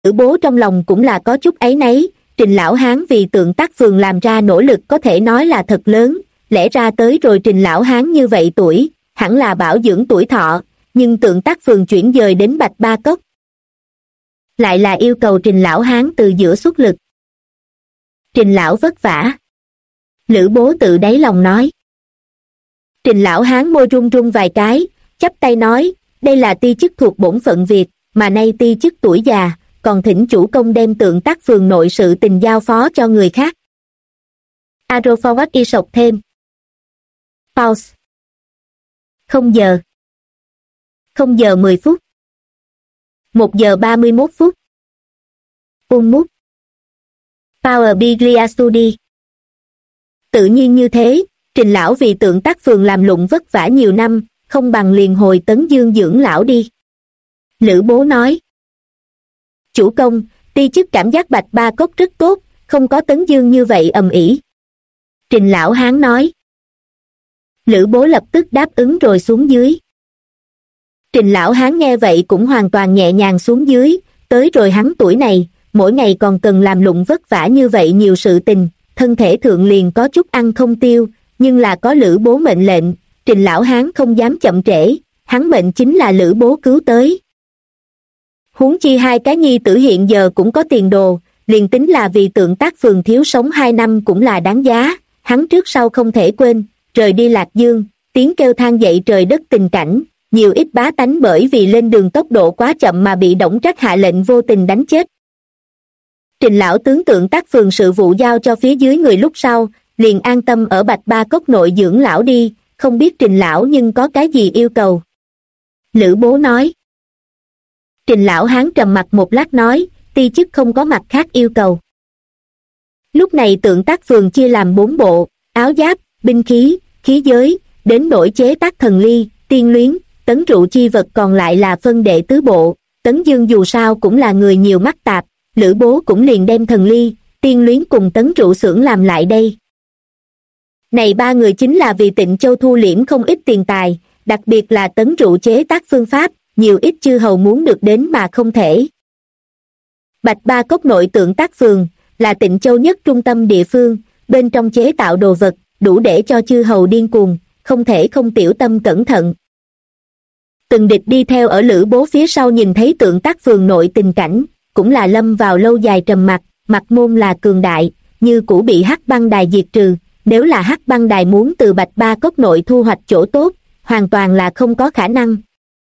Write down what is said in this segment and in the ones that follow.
Lữ Bố trong lòng cũng là có chút áy náy, Trình lão hán vì Tượng Tác Phường làm ra nỗ lực có thể nói là thật lớn, lẽ ra tới rồi Trình lão hán như vậy tuổi, hẳn là bảo dưỡng tuổi thọ, nhưng Tượng Tác Phường chuyển dời đến Bạch Ba Cốc. Lại là yêu cầu Trình lão hán từ giữa xuất lực. Trình lão vất vả. Lữ Bố tự đáy lòng nói. Trình lão hán môi run run vài cái, chắp tay nói, đây là ti chức thuộc bổn phận việc, mà nay ti chức tuổi già, còn thỉnh chủ công đem Tượng Tác Phường nội sự tình giao phó cho người khác. Aroforward y sộc thêm. Pause. 0 giờ. 0 giờ 10 phút. 1 giờ 31 phút. Mút. Power Biglia Studi. Tự nhiên như thế, Trình lão vì Tượng Tác Phường làm lụng vất vả nhiều năm, không bằng liền hồi Tấn Dương dưỡng lão đi. Lữ Bố nói. Chủ công, ti chức cảm giác Bạch Ba Cốc rất tốt, không có Tấn Dương như vậy ầm ĩ. Trình lão hán nói. Lữ Bố lập tức đáp ứng rồi xuống dưới. Trình lão hán nghe vậy cũng hoàn toàn nhẹ nhàng xuống dưới, tới rồi hắn tuổi này, mỗi ngày còn cần làm lụng vất vả như vậy nhiều sự tình, thân thể thượng liền có chút ăn không tiêu, nhưng là có Lữ Bố mệnh lệnh, Trình lão hán không dám chậm trễ, hắn mệnh chính là Lữ Bố cứu tới. Huống chi hai cái nhi tử hiện giờ cũng có tiền đồ, liền tính là vì Tượng Tác Phường thiếu sống 2 năm cũng là đáng giá, hắn trước sau không thể quên, rời đi Lạc Dương, tiếng kêu than dậy trời đất tình cảnh, nhiều ít bá tánh bởi vì lên đường tốc độ quá chậm mà bị Đổng Trác hạ lệnh vô tình đánh chết. Trình lão tướng Tượng Tác Phường sự vụ giao cho phía dưới người lúc sau, liền an tâm ở Bạch Ba Cốc nội dưỡng lão đi, không biết Trình lão nhưng có cái gì yêu cầu. Lữ Bố nói. Trình lão hán trầm mặt một lát nói, ti chức không có mặt khác yêu cầu. Lúc này Tượng Tác Phường chia làm 4 bộ, áo giáp, binh khí, khí giới, đến nỗi chế tác thần ly, tiên luyến, tấn rượu chi vật còn lại là phân đệ tứ bộ. Tấn Dương dù sao cũng là người nhiều mắt tạp, Lữ Bố cũng liền đem thần ly, tiên luyến cùng tấn rượu xưởng làm lại đây. Này 3 người chính là vì Tịnh Châu thu liễm không ít tiền tài, đặc biệt là tấn rượu chế tác phương pháp, nhiều ít chư hầu muốn được đến mà không thể. Bạch Ba Cốc nội Tượng Tác Phường là Tịnh Châu nhất trung tâm địa phương, bên trong chế tạo đồ vật, đủ để cho chư hầu điên cuồng, không thể không tiểu tâm cẩn thận. Từng địch đi theo ở Lữ Bố phía sau nhìn thấy Tượng Tác Phường nội tình cảnh, cũng là lâm vào lâu dài trầm mặc, mặt môn là cường đại, như cũ bị Hắc Băng Đài diệt trừ, nếu là Hắc Băng Đài muốn từ Bạch Ba Cốc nội thu hoạch chỗ tốt, hoàn toàn là không có khả năng.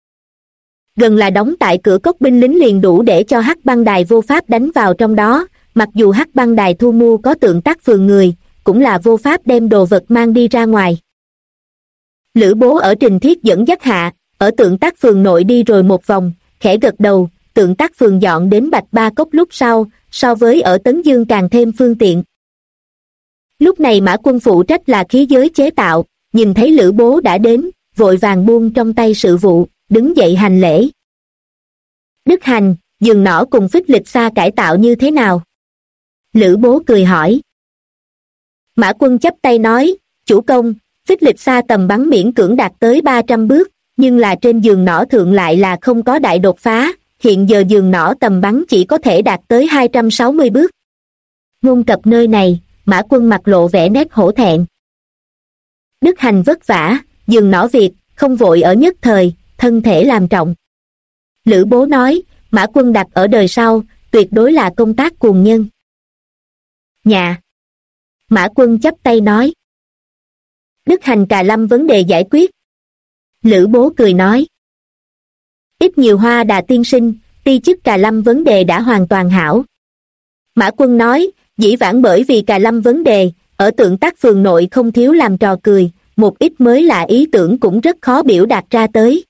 Gần là đóng tại cửa cốc binh lính liền đủ để cho Hắc Băng Đài vô pháp đánh vào trong đó, mặc dù Hắc Băng Đài thu mua có Tượng Tác Phường người, cũng là vô pháp đem đồ vật mang đi ra ngoài. Lữ Bố ở Trình Thiết dẫn dắt hạ, ở Tượng Tác Phường nội đi rồi một vòng, khẽ gật đầu, Tượng Tác Phường dọn đến Bạch Ba Cốc lúc sau, so với ở Tấn Dương càng thêm phương tiện. Lúc này Mã Quân phụ trách là khí giới chế tạo, nhìn thấy Lữ Bố đã đến, vội vàng buông trong tay sự vụ, đứng dậy hành lễ. Đức Hành, giường nỏ cùng phích lịch xa cải tạo như thế nào? Lữ Bố cười hỏi. Mã Quân chắp tay nói, chủ công, phích lịch xa tầm bắn miễn cưỡng đạt tới 300 bước, nhưng là trên giường nỏ thượng lại là không có đại đột phá, hiện giờ giường nỏ tầm bắn chỉ có thể đạt tới 260 bước. Ngôn cập nơi này, Mã Quân mặt lộ vẻ nét hổ thẹn. Đức Hành vất vả, giường nỏ việc, không vội ở nhất thời, thân thể làm trọng. Lữ Bố nói, Mã Quân đặt ở đời sau, tuyệt đối là công tác cuồng nhân. Nhà. Mã Quân chắp tay nói. Đức Hành Cà Lâm vấn đề giải quyết. Lữ Bố cười nói. Ít nhiều Hoa Đà tiên sinh, ti chức Cà Lâm vấn đề đã hoàn toàn hảo. Mã Quân nói, dĩ vãng bởi vì Cà Lâm vấn đề, ở Tượng Tác Phường nội không thiếu làm trò cười, một ít mới lạ ý tưởng cũng rất khó biểu đạt ra tới.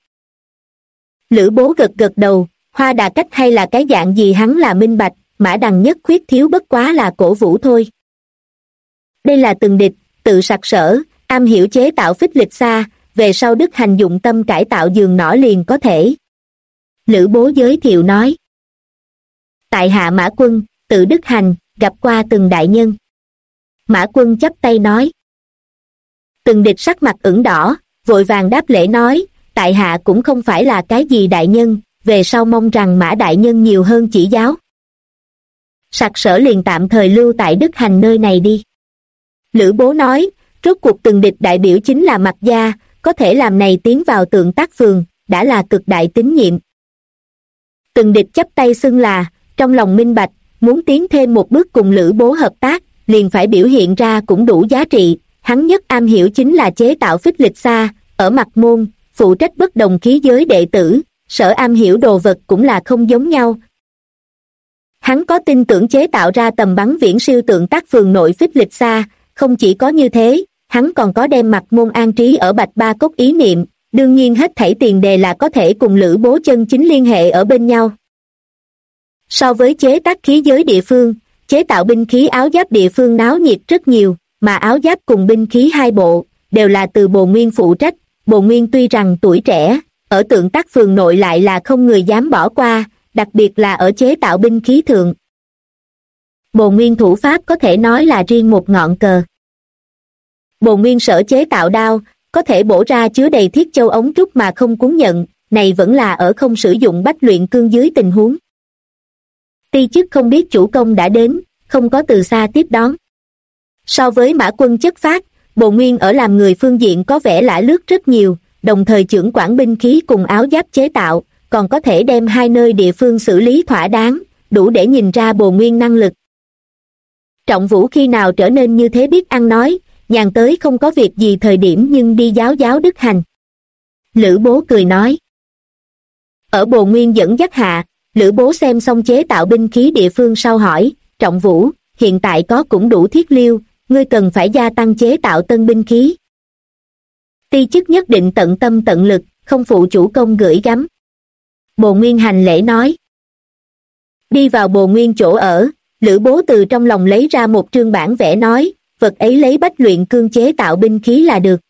Lữ Bố gật gật đầu, Hoa Đà cách hay là cái dạng gì hắn là minh bạch, Mã Đằng nhất khuyết thiếu bất quá là cổ vũ thôi. Đây là từng địch, tự sặc sỡ, am hiểu chế tạo phích lịch xa, về sau Đức Hành dụng tâm cải tạo giường nỏ liền có thể. Lữ Bố giới thiệu nói. Tại hạ Mã Quân, tự Đức Hành, gặp qua từng đại nhân. Mã Quân chắp tay nói. Từng địch sắc mặt ửng đỏ, vội vàng đáp lễ nói, tại hạ cũng không phải là cái gì đại nhân, về sau mong rằng Mã đại nhân nhiều hơn chỉ giáo. Sặc Sỡ liền tạm thời lưu tại Đức Hành nơi này đi. Lữ Bố nói, rốt cuộc Từng Địch đại biểu chính là Mạc gia, có thể làm này tiến vào Tượng Tác Phường, đã là cực đại tín nhiệm. Từng Địch chắp tay xưng là, trong lòng minh bạch, muốn tiến thêm một bước cùng Lữ Bố hợp tác, liền phải biểu hiện ra cũng đủ giá trị. Hắn nhất am hiểu chính là chế tạo phích lịch xa, ở Mạc Môn, phụ trách bất đồng khí giới đệ tử, sở am hiểu đồ vật cũng là không giống nhau. Hắn có tin tưởng chế tạo ra tầm bắn viễn siêu Tượng Tác Phường nội phích lịch xa, không chỉ có như thế, hắn còn có đem Mạc Môn an trí ở Bạch Ba Cốc ý niệm, đương nhiên hết thảy tiền đề là có thể cùng Lữ Bố chân chính liên hệ ở bên nhau. So với chế tác khí giới địa phương, chế tạo binh khí áo giáp địa phương náo nhiệt rất nhiều, mà áo giáp cùng binh khí hai bộ, đều là từ Bồ Nguyên phụ trách. Bồ Nguyên tuy rằng tuổi trẻ, ở Tượng Tác Phường nội lại là không người dám bỏ qua, đặc biệt là ở chế tạo binh khí thượng. Bồ Nguyên thủ pháp có thể nói là riêng một ngọn cờ. Bồ Nguyên sở chế tạo đao, có thể bổ ra chứa đầy thiết châu ống trúc mà không cuốn nhận, này vẫn là ở không sử dụng bách luyện cương dưới tình huống. Ti chức không biết chủ công đã đến, không có từ xa tiếp đón. So với Mã Quân chất phác, Bồ Nguyên ở làm người phương diện có vẻ lả lướt rất nhiều, đồng thời chưởng quản binh khí cùng áo giáp chế tạo, còn có thể đem hai nơi địa phương xử lý thỏa đáng, đủ để nhìn ra Bồ Nguyên năng lực. Trọng Vũ khi nào trở nên như thế biết ăn nói, nhàn tới không có việc gì thời điểm nhưng đi giáo giáo Đức Hành. Lữ Bố cười nói. Ở Bồ Nguyên dẫn dắt hạ, Lữ Bố xem xong chế tạo binh khí địa phương sau hỏi, Trọng Vũ, hiện tại có cũng đủ thiết liêu, ngươi cần phải gia tăng chế tạo tân binh khí. Ti chức nhất định tận tâm tận lực, không phụ chủ công gửi gắm. Bồ Nguyên hành lễ nói. Đi vào Bồ Nguyên chỗ ở, Lữ Bố từ trong lòng lấy ra một trương bản vẽ nói, vật ấy lấy bách luyện cương chế tạo binh khí là được.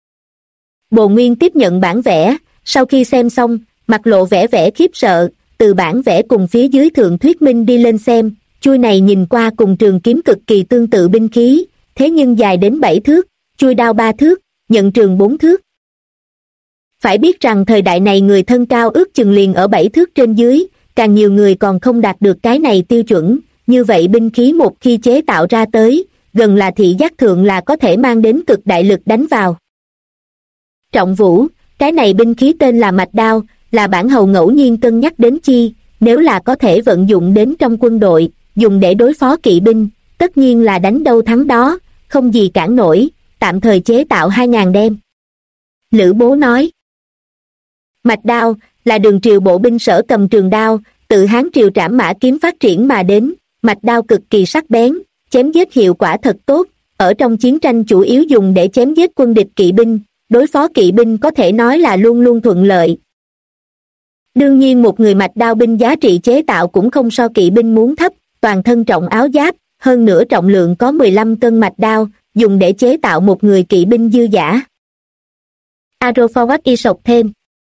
Bồ Nguyên tiếp nhận bản vẽ, sau khi xem xong, mặt lộ vẻ vẻ khiếp sợ, từ bản vẽ cùng phía dưới thượng thuyết minh đi lên xem, chuôi này nhìn qua cùng trường kiếm cực kỳ tương tự binh khí, thế nhưng dài đến 7 thước, chuôi đao 3 thước, nhận trường 4 thước. Phải biết rằng thời đại này người thân cao ước chừng liền ở 7 thước trên dưới, càng nhiều người còn không đạt được cái này tiêu chuẩn, như vậy binh khí một khi chế tạo ra tới, gần là thị giác thượng là có thể mang đến cực đại lực đánh vào. Trọng Vũ, cái này binh khí tên là mạch đao, là bản hầu ngẫu nhiên cân nhắc đến chi, nếu là có thể vận dụng đến trong quân đội, dùng để đối phó kỵ binh, tất nhiên là đánh đâu thắng đó, không gì cản nổi, tạm thời chế tạo 2.000 đem. Lữ Bố nói. Mạch đao, là Đường Triều bộ binh sở cầm trường đao, tự Hán Triều trảm mã kiếm phát triển mà đến, mạch đao cực kỳ sắc bén, chém giết hiệu quả thật tốt, ở trong chiến tranh chủ yếu dùng để chém giết quân địch kỵ binh, đối phó kỵ binh có thể nói là luôn luôn thuận lợi. Đương nhiên một người mạch đao binh giá trị chế tạo cũng không so kỵ binh muốn thấp, toàn thân trọng áo giáp, hơn nữa trọng lượng có 15 cân mạch đao, dùng để chế tạo một người kỵ binh dư dả. Aeroforward y sộc thêm.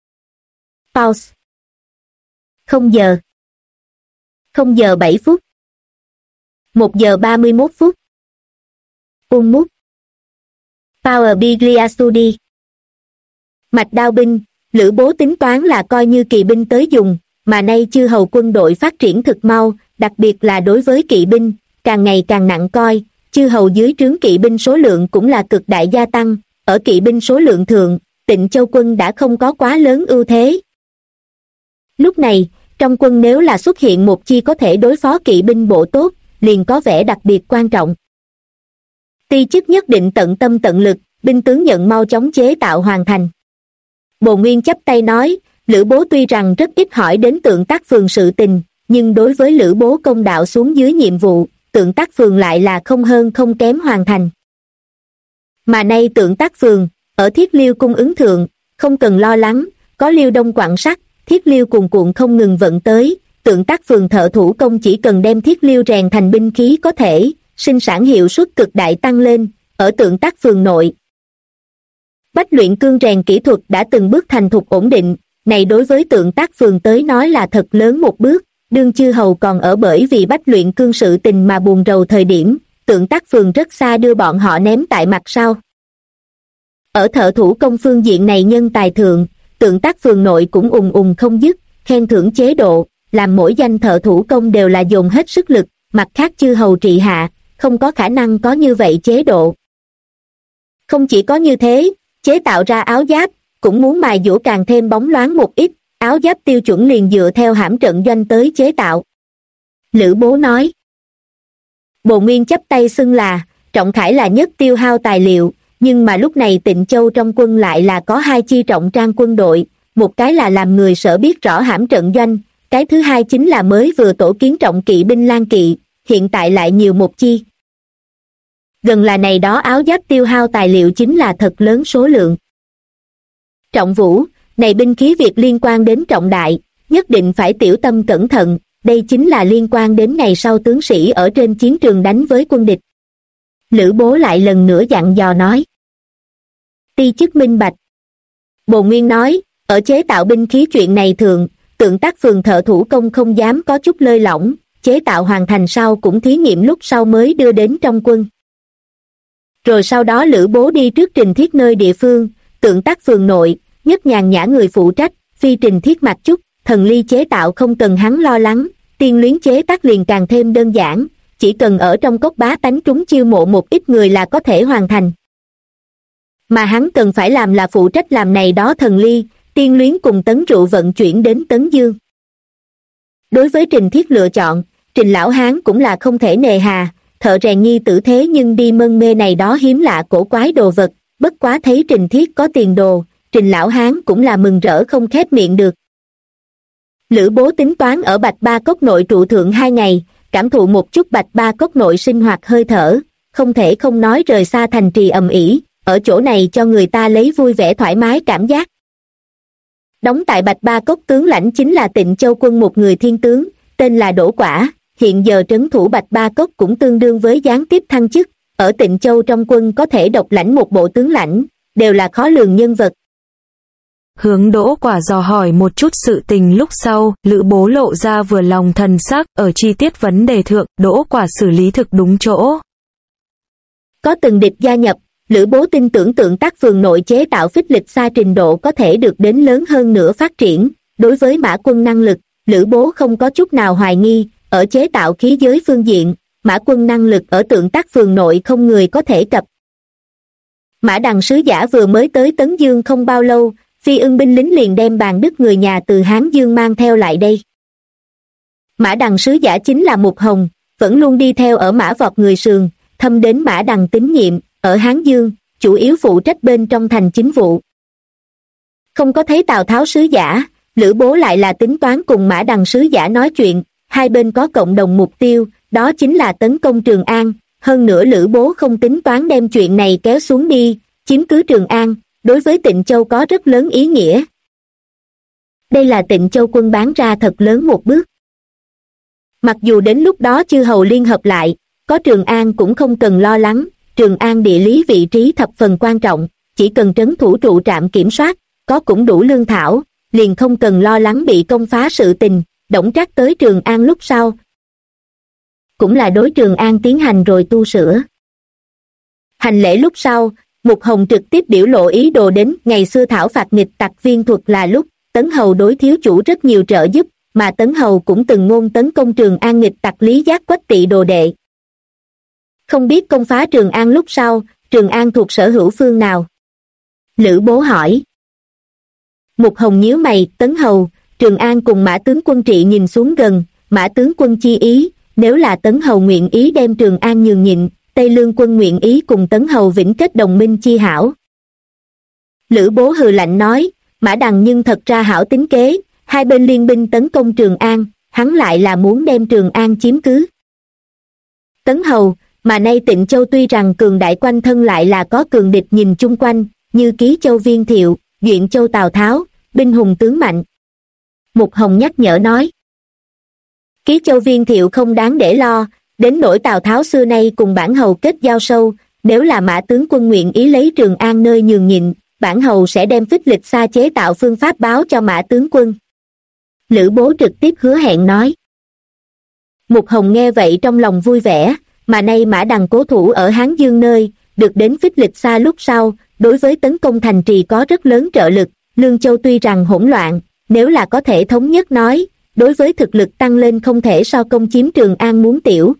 Pause. 0 giờ. 0 giờ 7 phút. 1 giờ 31 phút. Mút. Power Biglia Studi. Mạch đao binh, Lữ Bố tính toán là coi như kỵ binh tới dùng, mà nay chư hầu quân đội phát triển thực mau, đặc biệt là đối với kỵ binh, càng ngày càng nặng coi, chư hầu dưới trướng kỵ binh số lượng cũng là cực đại gia tăng, ở kỵ binh số lượng thượng, Tịnh Châu quân đã không có quá lớn ưu thế. Lúc này, trong quân nếu là xuất hiện một chi có thể đối phó kỵ binh bộ tốt, liền có vẻ đặc biệt quan trọng. Ti chức nhất định tận tâm tận lực, binh tướng nhận mau chóng chế tạo hoàn thành. Bồ Nguyên chắp tay nói, Lữ Bố tuy rằng rất ít hỏi đến Tượng Tác Phường sự tình, nhưng đối với Lữ Bố công đạo xuống dưới nhiệm vụ, Tượng Tác Phường lại là không hơn không kém hoàn thành. Mà nay Tượng Tác Phường, ở thiết liêu cung ứng thượng, không cần lo lắng, có liêu đông quặng sắt, thiết liêu cuồn cuộn không ngừng vận tới, Tượng Tác Phường thợ thủ công chỉ cần đem thiết liêu rèn thành binh khí có thể, sinh sản hiệu suất cực đại tăng lên, ở Tượng Tác Phường nội. Bách luyện cương rèn kỹ thuật đã từng bước thành thục ổn định, này đối với Tượng Tác Phường tới nói là thật lớn một bước, đương chư hầu còn ở bởi vì bách luyện cương sự tình mà buồn rầu thời điểm, Tượng Tác Phường rất xa đưa bọn họ ném tại mặt sau. Ở thợ thủ công phương diện này nhân tài thượng, Tượng Tác Phường nội cũng không dứt, khen thưởng chế độ, làm mỗi danh thợ thủ công đều là dồn hết sức lực, mặt khác chư hầu trị hạ, không có khả năng có như vậy chế độ. Không chỉ có như thế, chế tạo ra áo giáp, cũng muốn mài dũa càng thêm bóng loáng một ít, áo giáp tiêu chuẩn liền dựa theo hãm trận doanh tới chế tạo. Lữ Bố nói. Bồ Nguyên chắp tay xưng là, trọng khải là nhất tiêu hao tài liệu, nhưng mà lúc này Tịnh Châu trong quân lại là có hai chi trọng trang quân đội, một cái là làm người sở biết rõ hãm trận doanh, cái thứ hai chính là mới vừa tổ kiến trọng kỵ binh Lan Kỵ, hiện tại lại nhiều một chi. Gần là này đó áo giáp tiêu hao tài liệu chính là thật lớn số lượng. Trọng Vũ, này binh khí việc liên quan đến trọng đại, nhất định phải tiểu tâm cẩn thận, đây chính là liên quan đến ngày sau tướng sĩ ở trên chiến trường đánh với quân địch. Lữ Bố lại lần nữa dặn dò nói. Ti chức minh bạch. Bồ Nguyên nói, ở chế tạo binh khí chuyện này thường, Tượng Tác Phường thợ thủ công không dám có chút lơi lỏng, chế tạo hoàn thành sau cũng thí nghiệm lúc sau mới đưa đến trong quân. Rồi sau đó Lữ Bố đi trước Trình Thiết nơi địa phương, Tượng Tác Phường nội, nhất nhàn nhã người phụ trách, phi Trình Thiết mặc chút, thần ly chế tạo không cần hắn lo lắng, tiên luyến chế tác liền càng thêm đơn giản, chỉ cần ở trong cốc bá tánh trúng chiêu mộ một ít người là có thể hoàn thành. Mà hắn cần phải làm là phụ trách làm này đó thần ly, tiên luyến cùng tấn rượu vận chuyển đến Tấn Dương. Đối với Trình Thiết lựa chọn, Trình Lão Hán cũng là không thể nề hà, thợ rèn nhi tử thế nhưng đi mân mê này đó hiếm lạ cổ quái đồ vật, bất quá thấy Trình Thiết có tiền đồ, Trình Lão Hán cũng là mừng rỡ không khép miệng được. Lữ Bố tính toán ở Bạch Ba Cốc nội trụ thượng 2 ngày, cảm thụ một chút Bạch Ba Cốc nội sinh hoạt hơi thở, không thể không nói rời xa thành trì ầm ĩ, ở chỗ này cho người ta lấy vui vẻ thoải mái cảm giác. Đóng tại Bạch Ba Cốc tướng lãnh chính là Tịnh Châu quân một người thiên tướng, tên là Đỗ Quả, hiện giờ trấn thủ Bạch Ba Cốc cũng tương đương với gián tiếp thăng chức, ở Tịnh Châu trong quân có thể độc lãnh một bộ tướng lãnh, đều là khó lường nhân vật. Hướng Đỗ Quả dò hỏi một chút sự tình lúc sau, Lữ Bố lộ ra vừa lòng thần sắc, ở chi tiết vấn đề thượng, Đỗ Quả xử lý thực đúng chỗ. Có từng địch gia nhập, Lữ Bố tin tưởng Tượng Tác Phường nội chế tạo phích lịch xa trình độ có thể được đến lớn hơn nữa phát triển, đối với Mã Quân năng lực, Lữ Bố không có chút nào hoài nghi, ở chế tạo khí giới phương diện, Mã Quân năng lực ở Tượng Tác Phường nội không người có thể cập. Mã Đằng sứ giả vừa mới tới Tấn Dương không bao lâu, Phi Ưng binh lính liền đem Bàn Đức người nhà từ Hán Dương mang theo lại đây. Mã Đằng sứ giả chính là Mục Hồng, vẫn luôn đi theo ở Mã Vọt người Sườn, thâm đến Mã Đằng tín nhiệm, ở Hán Dương, chủ yếu phụ trách bên trong thành chính vụ. Không có thấy Tào Tháo sứ giả, Lữ Bố lại là tính toán cùng Mã Đằng sứ giả nói chuyện, hai bên có cộng đồng mục tiêu, đó chính là tấn công Trường An, hơn nữa Lữ Bố không tính toán đem chuyện này kéo xuống đi, chiếm cứ Trường An, đối với Tịnh Châu có rất lớn ý nghĩa. Đây là Tịnh Châu quân bán ra thật lớn một bước. Mặc dù đến lúc đó chư hầu liên hợp lại, có Trường An cũng không cần lo lắng, Trường An địa lý vị trí thập phần quan trọng, chỉ cần trấn thủ trụ trạm kiểm soát, có cũng đủ lương thảo, liền không cần lo lắng bị công phá sự tình. Đổng Trác tới Trường An lúc sau, cũng là đối Trường An tiến hành rồi tu sửa. Hành lễ lúc sau, Mục Hồng trực tiếp biểu lộ ý đồ đến ngày xưa thảo phạt nghịch tặc viên thuật là lúc, Tấn Hầu đối thiếu chủ rất nhiều trợ giúp, mà Tấn Hầu cũng từng ngôn tấn công Trường An nghịch tặc Lý Giác Quách Tỵ đồ đệ. Không biết công phá Trường An lúc sau, Trường An thuộc sở hữu phương nào? Lữ Bố hỏi. Mục Hồng nhíu mày, Tấn Hầu, Trường An cùng Mã tướng quân trị nhìn xuống gần, Mã tướng quân chi ý, nếu là Tấn Hầu nguyện ý đem Trường An nhường nhịn, Tây Lương quân nguyện ý cùng Tấn Hầu vĩnh kết đồng minh chi hảo. Lữ Bố hừ lạnh nói, Mã Đằng nhưng thật ra hảo tính kế, hai bên liên binh tấn công Trường An, hắn lại là muốn đem Trường An chiếm cứ. Tấn Hầu, mà nay Tịnh Châu tuy rằng cường đại quanh thân lại là có cường địch nhìn chung quanh, như Ký Châu Viên Thiệu, Duyện Châu Tào Tháo, binh hùng tướng mạnh. Mục Hồng nhắc nhở nói. Ký Châu Viên Thiệu không đáng để lo, đến nỗi Tào Tháo xưa nay cùng bản hầu kết giao sâu, nếu là Mã tướng quân nguyện ý lấy Trường An nơi nhường nhịn, bản hầu sẽ đem phích lịch xa chế tạo phương pháp báo cho Mã tướng quân. Lữ Bố trực tiếp hứa hẹn nói. Mục Hồng nghe vậy trong lòng vui vẻ, mà nay Mã Đằng cố thủ ở Hán Dương nơi, được đến phích lịch xa lúc sau, đối với tấn công thành trì có rất lớn trợ lực. Lương Châu tuy rằng hỗn loạn, nếu là có thể thống nhất nói, đối với thực lực tăng lên không thể so công chiếm Trường An muốn tiểu.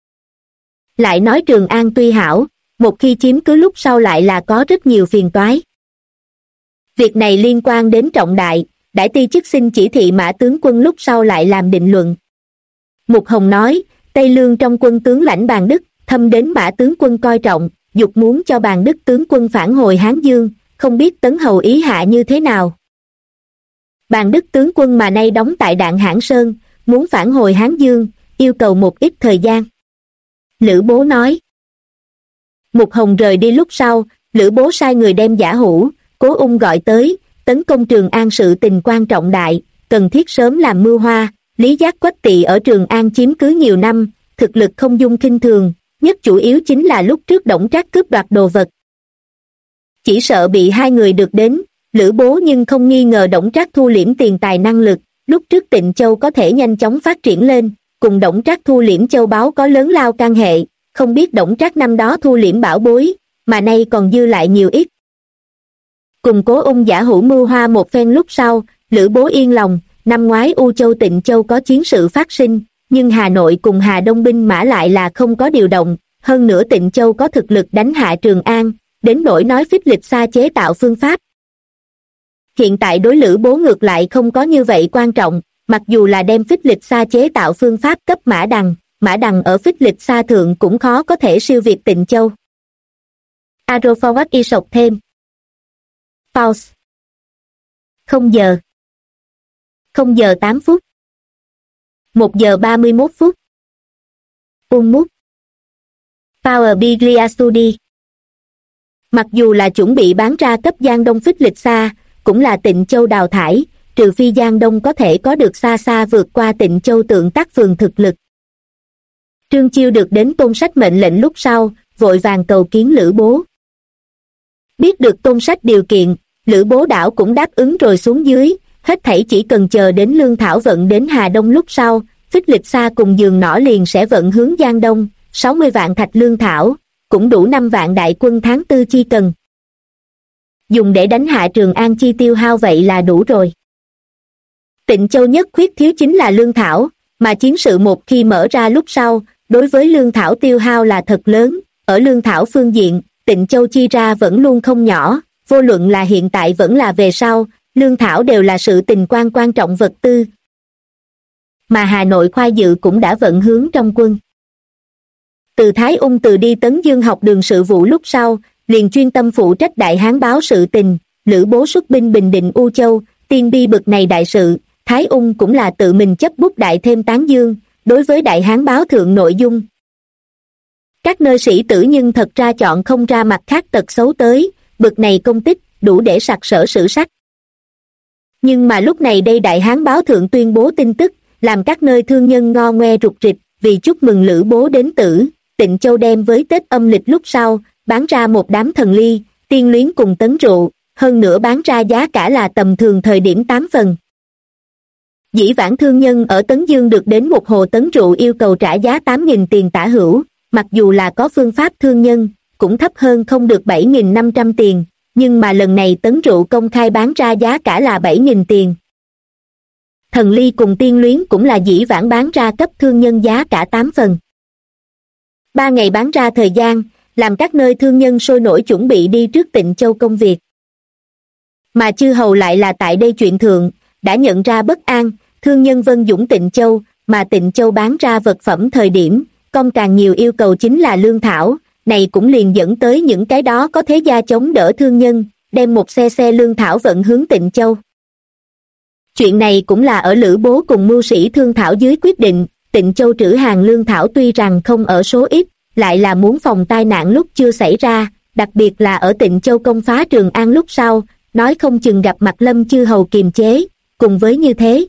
Lại nói Trường An tuy hảo, một khi chiếm cứ lúc sau lại là có rất nhiều phiền toái. Việc này liên quan đến trọng đại, Đại Ti chức xin chỉ thị Mã tướng quân lúc sau lại làm định luận. Mục Hồng nói, Tây Lương trong quân tướng lãnh Bàn Đức, thâm đến Mã tướng quân coi trọng, dục muốn cho Bàn Đức tướng quân phản hồi Hán Dương, không biết Tấn Hầu ý hạ như thế nào. Bàn Đức tướng quân mà nay đóng tại Đạn Hãn Sơn, muốn phản hồi Hán Dương, yêu cầu một ít thời gian. Lữ Bố nói. Mục Hồng rời đi lúc sau, Lữ Bố sai người đem Giả Hữu, Cố Ung gọi tới, tấn công Trường An sự tình quan trọng đại, cần thiết sớm làm mưu hoa. Lý Giác Quách Tỵ ở Trường An chiếm cứ nhiều năm, thực lực không dung khinh thường, nhất chủ yếu chính là lúc trước Đổng Trác cướp đoạt đồ vật. Chỉ sợ bị hai người được đến, Lữ Bố nhưng không nghi ngờ Đổng Trác thu liễm tiền tài năng lực, lúc trước Tịnh Châu có thể nhanh chóng phát triển lên, cùng Đổng Trác thu liễm châu báu có lớn lao can hệ, không biết Đổng Trác năm đó thu liễm bảo bối, mà nay còn dư lại nhiều ít. Cùng Cố Ung Giả Hữu mưu hoa một phen lúc sau, Lữ Bố yên lòng, năm ngoái U Châu Tịnh Châu có chiến sự phát sinh, nhưng Hà Nội cùng Hà Đông binh mã lại là không có điều động, hơn nữa Tịnh Châu có thực lực đánh hạ Trường An, đến nỗi nói phích lịch xa chế tạo phương pháp. Hiện tại đối Lữ Bố ngược lại không có như vậy quan trọng, mặc dù là đem phích lịch xa chế tạo phương pháp cấp Mã Đằng ở phích lịch xa thượng cũng khó có thể siêu việt Tịnh Châu. Aeroforward y sọc thêm. Pause. 0 giờ. 0 giờ 8 phút. 1 giờ 31 phút. Mút. Power Biglia Studi. Mặc dù là chuẩn bị bán ra cấp Giang Đông phích lịch xa, cũng là Tịnh Châu đào thải, trừ phi Giang Đông có thể có được xa xa vượt qua Tịnh Châu Tượng Tác Phường thực lực. Trương Chiêu được đến Tôn Sách mệnh lệnh lúc sau, vội vàng cầu kiến Lữ Bố. Biết được Tôn Sách điều kiện, Lữ Bố đảo cũng đáp ứng rồi xuống dưới, hết thảy chỉ cần chờ đến lương thảo vận đến Hà Đông lúc sau, phích lịch xa cùng giường nỏ liền sẽ vận hướng Giang Đông, 60 vạn thạch lương thảo, cũng đủ 5 vạn đại quân tháng 4 chi cần. Dùng để đánh hạ Trường An chi tiêu hao vậy là đủ rồi. Tịnh Châu nhất khuyết thiếu chính là lương thảo, mà chiến sự một khi mở ra lúc sau, đối với lương thảo tiêu hao là thật lớn, ở lương thảo phương diện, Tịnh Châu chi ra vẫn luôn không nhỏ, vô luận là hiện tại vẫn là về sau, lương thảo đều là sự tình quan trọng vật tư. Mà Hà Nội khoai dự cũng đã vận hướng trong quân. Từ Thái Ung từ đi Tấn Dương học đường sự vụ lúc sau, liền chuyên tâm phụ trách Đại Hán báo sự tình, Lữ Bố xuất binh bình định U Châu, tiên bi bực này đại sự, Thái Ung cũng là tự mình chấp bút đại thêm tán dương, đối với Đại Hán báo thượng nội dung. Các nơi sĩ tử nhưng thật ra chọn không ra mặt khác tật xấu tới, bực này công tích, đủ để sặc sỡ sử sách. Nhưng mà lúc này đây Đại Hán báo thượng tuyên bố tin tức, làm các nơi thương nhân ngo ngoe rục rịch, vì chúc mừng Lữ Bố đến tử, Tịnh Châu đem với Tết âm lịch lúc sau, bán ra một đám thần ly, tiên luyến cùng tấn rượu, hơn nữa bán ra giá cả là tầm thường thời điểm 8 phần. Dĩ vãng thương nhân ở Tấn Dương được đến một hồ tấn rượu yêu cầu trả giá 8.000 tiền tả hữu, mặc dù là có phương pháp thương nhân, cũng thấp hơn không được 7.500 tiền, nhưng mà lần này tấn rượu công khai bán ra giá cả là 7.000 tiền. Thần ly cùng tiên luyến cũng là dĩ vãng bán ra cấp thương nhân giá cả 8 phần. 3 ngày bán ra thời gian, làm các nơi thương nhân sôi nổi chuẩn bị đi trước Tịnh Châu công việc. Mà chư hầu lại là tại đây chuyện thượng, đã nhận ra bất an, thương nhân vân dũng Tịnh Châu, mà Tịnh Châu bán ra vật phẩm thời điểm, công càng nhiều yêu cầu chính là lương thảo, này cũng liền dẫn tới những cái đó có thế gia chống đỡ thương nhân, đem một xe lương thảo vận hướng Tịnh Châu. Chuyện này cũng là ở Lữ Bố cùng mưu sĩ thương thảo dưới quyết định, Tịnh Châu trữ hàng lương thảo tuy rằng không ở số ít, lại là muốn phòng tai nạn lúc chưa xảy ra, đặc biệt là ở Tịnh Châu công phá Trường An lúc sau, nói không chừng gặp mặt Lâm chư hầu kiềm chế, cùng với như thế.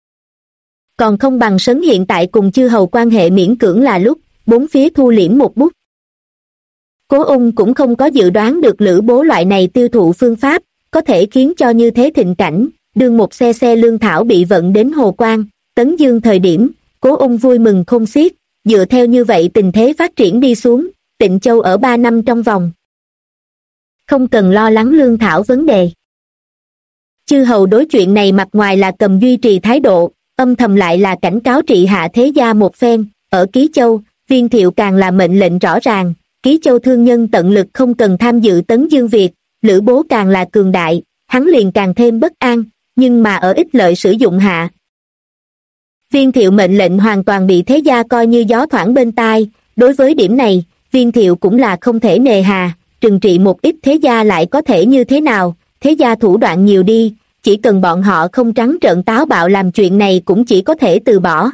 Còn không bằng Sấn hiện tại cùng chư hầu quan hệ miễn cưỡng là lúc, bốn phía thu liễm một bút. Cố Ung cũng không có dự đoán được Lữ Bố loại này tiêu thụ phương pháp, có thể khiến cho như thế thịnh cảnh, đương một xe lương thảo bị vận đến Hồ Quang, Tấn Dương thời điểm, Cố Ung vui mừng không xiết, dựa theo như vậy tình thế phát triển đi xuống, Tịnh Châu ở 3 năm trong vòng. Không cần lo lắng lương thảo vấn đề. Chư hầu đối chuyện này mặt ngoài là cầm duy trì thái độ, âm thầm lại là cảnh cáo trị hạ thế gia một phen. Ở Ký Châu, Viên Thiệu càng là mệnh lệnh rõ ràng, Ký Châu thương nhân tận lực không cần tham dự Tấn Dương việc. Lữ Bố càng là cường đại, hắn liền càng thêm bất an, nhưng mà ở ích lợi sử dụng hạ. Viên Thiệu mệnh lệnh hoàn toàn bị thế gia coi như gió thoảng bên tai. Đối với điểm này, Viên Thiệu cũng là không thể nề hà, trừng trị một ít thế gia lại có thể như thế nào, thế gia thủ đoạn nhiều đi, chỉ cần bọn họ không trắng trợn táo bạo làm chuyện này cũng chỉ có thể từ bỏ.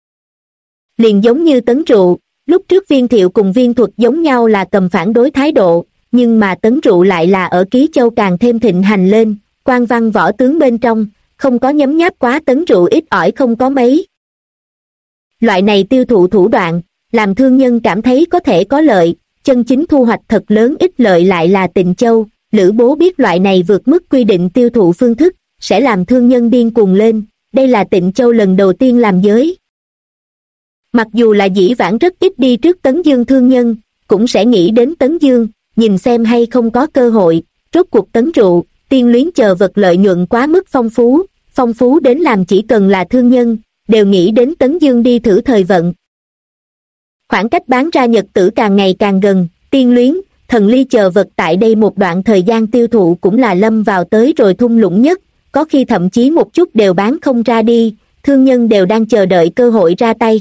Liền giống như Tấn Trụ, lúc trước Viên Thiệu cùng Viên Thuật giống nhau là cầm phản đối thái độ, nhưng mà Tấn Trụ lại là ở Ký Châu càng thêm thịnh hành lên, quan văn võ tướng bên trong, không có nhấm nháp quá Tấn Trụ ít ỏi không có mấy. Loại này tiêu thụ thủ đoạn, làm thương nhân cảm thấy có thể có lợi, chân chính thu hoạch thật lớn ích lợi lại là Tịnh Châu. Lữ Bố biết loại này vượt mức quy định tiêu thụ phương thức, sẽ làm thương nhân điên cuồng lên, đây là Tịnh Châu lần đầu tiên làm giới. Mặc dù là dĩ vãng rất ít đi trước Tấn Dương thương nhân, cũng sẽ nghĩ đến Tấn Dương, nhìn xem hay không có cơ hội, rốt cuộc Tấn Trụ, Tiên Luyến chờ vật lợi nhuận quá mức phong phú đến làm chỉ cần là thương nhân, đều nghĩ đến Tấn Dương đi thử thời vận. Khoảng cách bán ra nhật tử càng ngày càng gần, Tiên Luyến, Thần Ly chờ vật tại đây một đoạn thời gian tiêu thụ cũng là lâm vào tới rồi thung lũng nhất, có khi thậm chí một chút đều bán không ra đi, thương nhân đều đang chờ đợi cơ hội ra tay.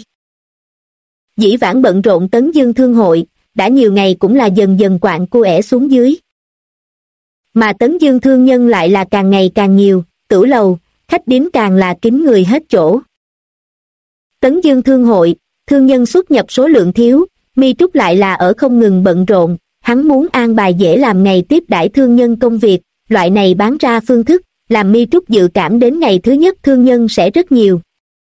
Dĩ vãng bận rộn Tấn Dương thương hội, đã nhiều ngày cũng là dần dần quạng cu ẻ xuống dưới. Mà Tấn Dương thương nhân lại là càng ngày càng nhiều, tửu lầu, khách điếm càng là kín người hết chỗ. Tấn Dương thương hội, thương nhân xuất nhập số lượng thiếu, Mi Trúc lại là ở không ngừng bận rộn, hắn muốn an bài dễ làm ngày tiếp đãi thương nhân công việc, loại này bán ra phương thức, làm Mi Trúc dự cảm đến ngày thứ nhất thương nhân sẽ rất nhiều.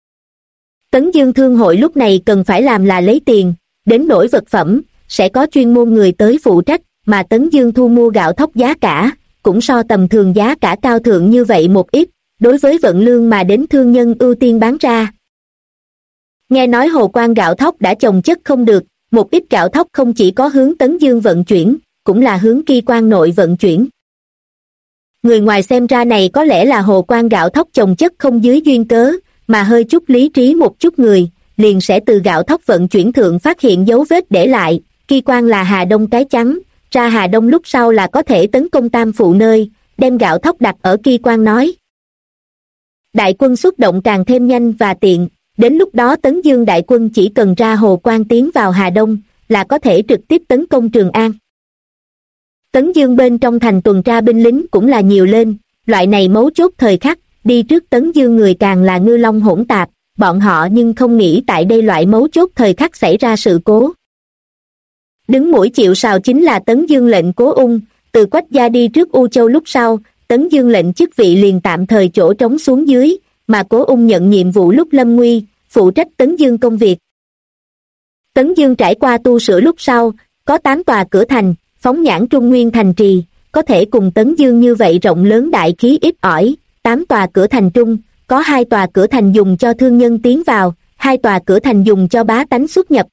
Tấn Dương thương hội lúc này cần phải làm là lấy tiền, đến nỗi vật phẩm, sẽ có chuyên môn người tới phụ trách, mà Tấn Dương thu mua gạo thóc giá cả, cũng so tầm thường giá cả cao thượng như vậy một ít, đối với vận lương mà đến thương nhân ưu tiên bán ra. Nghe nói Hồ Quan gạo thóc đã chồng chất không được, một ít gạo thóc không chỉ có hướng Tấn Dương vận chuyển, cũng là hướng Kỳ Quan nội vận chuyển. Người ngoài xem ra này có lẽ là Hồ Quan gạo thóc chồng chất không dưới duyên cớ, mà hơi chút lý trí một chút người, liền sẽ từ gạo thóc vận chuyển thượng phát hiện dấu vết để lại. Kỳ Quan là Hà Đông cái chắn, ra Hà Đông lúc sau là có thể tấn công Tam Phụ nơi, đem gạo thóc đặt ở Kỳ Quan nói. Đại quân xuất động càng thêm nhanh và tiện, đến lúc đó Tấn Dương đại quân chỉ cần ra Hồ Quan tiến vào Hà Đông, là có thể trực tiếp tấn công Trường An. Tấn Dương bên trong thành tuần tra binh lính cũng là nhiều lên, loại này mấu chốt thời khắc, đi trước Tấn Dương người càng là ngư long hỗn tạp, bọn họ nhưng không nghĩ tại đây loại mấu chốt thời khắc xảy ra sự cố. Đứng mũi chịu sào chính là Tấn Dương lệnh Cố Ung, từ Quách gia đi trước U Châu lúc sau, Tấn Dương lệnh chức vị liền tạm thời chỗ trống xuống dưới, mà Cố Ung nhận nhiệm vụ lúc lâm nguy, phụ trách Tấn Dương công việc. Tấn Dương trải qua tu sửa lúc sau, có 8 tòa cửa thành, phóng nhãn Trung Nguyên thành trì, có thể cùng Tấn Dương như vậy rộng lớn đại khí ít ỏi. 8 tòa cửa thành trung, có 2 tòa cửa thành dùng cho thương nhân tiến vào, 2 tòa cửa thành dùng cho bá tánh xuất nhập.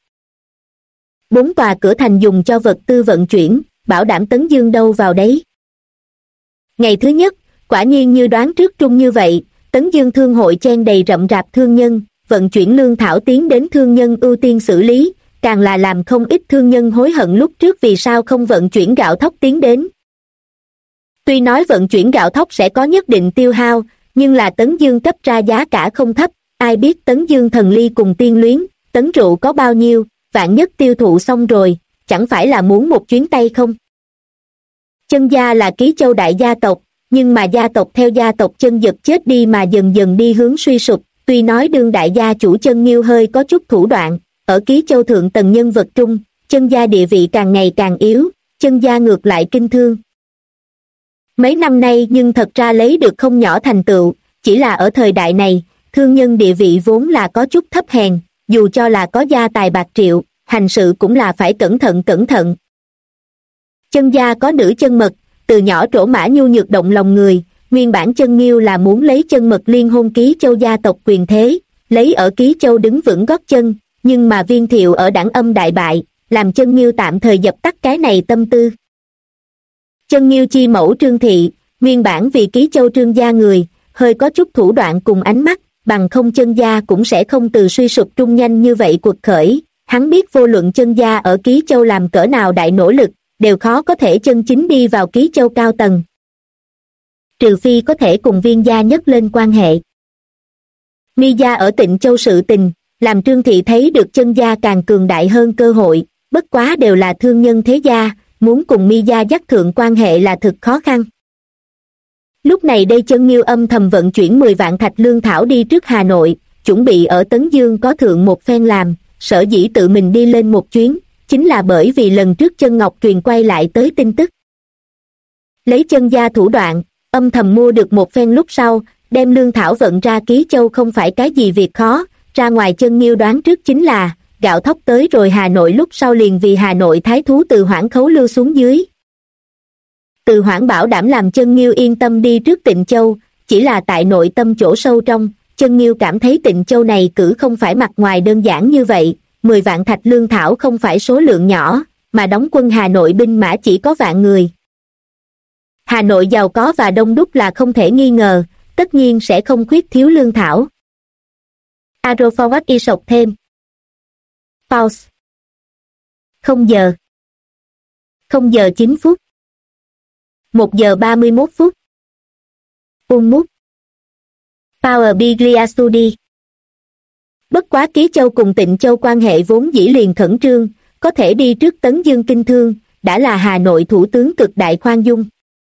4 tòa cửa thành dùng cho vật tư vận chuyển, bảo đảm Tấn Dương đâu vào đấy. Ngày thứ nhất, quả nhiên như đoán trước trung như vậy, Tấn Dương thương hội chen đầy rậm rạp thương nhân, vận chuyển lương thảo tiến đến thương nhân ưu tiên xử lý, càng là làm không ít thương nhân hối hận lúc trước vì sao không vận chuyển gạo thóc tiến đến. Tuy nói vận chuyển gạo thóc sẽ có nhất định tiêu hao, nhưng là Tấn Dương cấp ra giá cả không thấp, ai biết Tấn Dương Thần Ly cùng Tiên Luyến, Tấn Trụ có bao nhiêu, vạn nhất tiêu thụ xong rồi, chẳng phải là muốn một chuyến tay không? Chân gia là Ký Châu đại gia tộc, nhưng mà gia tộc theo gia tộc Chân Dật chết đi mà dần dần đi hướng suy sụp, tuy nói đương đại gia chủ Chân Nghiêu hơi có chút thủ đoạn, ở Ký Châu thượng tầng nhân vật trung, Chân gia địa vị càng ngày càng yếu, Chân gia ngược lại kinh thương. Mấy năm nay nhưng thật ra lấy được không nhỏ thành tựu, chỉ là ở thời đại này, thương nhân địa vị vốn là có chút thấp hèn, dù cho là có gia tài bạc triệu, hành sự cũng là phải cẩn thận. Chân gia có nữ Chân Mật, từ nhỏ trổ mã nhu nhược động lòng người, nguyên bản Chân Nghiêu là muốn lấy Chân Mật liên hôn Ký Châu gia tộc quyền thế, lấy ở Ký Châu đứng vững gót chân, nhưng mà Viên Thiệu ở đảng âm đại bại, làm Chân Nghiêu tạm thời dập tắt cái này tâm tư. Chân Nghiêu chi mẫu Trương Thị, nguyên bản vì Ký Châu Trương gia người, hơi có chút thủ đoạn cùng ánh mắt, bằng không chân gia cũng sẽ không từ suy sụp trung nhanh như vậy quật khởi. Hắn biết vô luận chân gia ở Ký Châu làm cỡ nào đại nỗ lực, đều khó có thể chân chính đi vào Ký Châu cao tầng. Trừ phi có thể cùng Viên gia nhấc lên quan hệ. Mi gia ở Tịnh Châu sự tình, làm Trương Thị thấy được chân gia càng cường đại hơn cơ hội, bất quá đều là thương nhân thế gia, muốn cùng Mi gia dắt thượng quan hệ là thực khó khăn. Lúc này đây Chân Nghiêu âm thầm vận chuyển 10 vạn thạch lương thảo đi trước Hà Nội, chuẩn bị ở Tấn Dương có thượng một phen làm, sở dĩ tự mình đi lên một chuyến, chính là bởi vì lần trước Chân Ngọc truyền quay lại tới tin tức. Lấy chân gia thủ đoạn, âm thầm mua được một phen lúc sau, đem lương thảo vận ra Ký Châu không phải cái gì việc khó, ra ngoài Chân Nghiêu đoán trước chính là, gạo thóc tới rồi Hà Nội lúc sau liền vì Hà Nội thái thú Từ Hoảng khấu lưu xuống dưới. Từ Hoảng bảo đảm làm Chân Nghiêu yên tâm đi trước Tịnh Châu, chỉ là tại nội tâm chỗ sâu trong, Chân Nghiêu cảm thấy Tịnh Châu này cử không phải mặt ngoài đơn giản như vậy, 10 vạn thạch lương thảo không phải số lượng nhỏ, mà đóng quân Hà Nội binh mã chỉ có vạn người. Hà Nội giàu có và đông đúc là không thể nghi ngờ, tất nhiên sẽ không khuyết thiếu lương thảo. Aeroforward y sọc thêm. Pause. 0 giờ. 0 giờ 9 phút. 1 giờ 31 phút. Mút. Power Biglia Studi. Bất quá Ký Châu cùng Tịnh Châu quan hệ vốn dĩ liền khẩn trương, có thể đi trước Tấn Dương kinh thương, đã là Hà Nội thủ tướng cực đại khoan dung.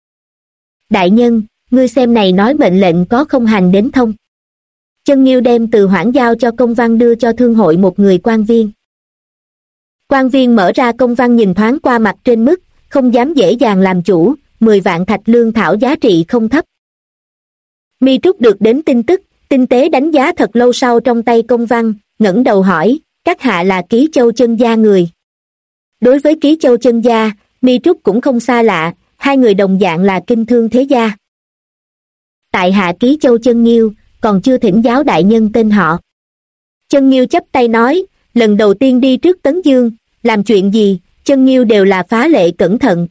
Đại nhân, ngươi xem này nói mệnh lệnh có không hành đến thông. Chân Nghiêu đem Từ Hoảng giao cho công văn đưa cho thương hội một người quan viên. Quan viên mở ra công văn nhìn thoáng qua mặt trên mức, không dám dễ dàng làm chủ, 10 vạn thạch lương thảo giá trị không thấp. Mi Trúc được đến tin tức, tinh tế đánh giá thật lâu sau trong tay công văn, ngẩng đầu hỏi, các hạ là Ký Châu chân gia người. Đối với Ký Châu chân gia, Mi Trúc cũng không xa lạ, hai người đồng dạng là kinh thương thế gia. Tại hạ Ký Châu Chân Nghiêu, còn chưa thỉnh giáo đại nhân tên họ. Chân Nghiêu chắp tay nói, lần đầu tiên đi trước Tấn Dương, làm chuyện gì, Chân Nghiêu đều là phá lệ cẩn thận.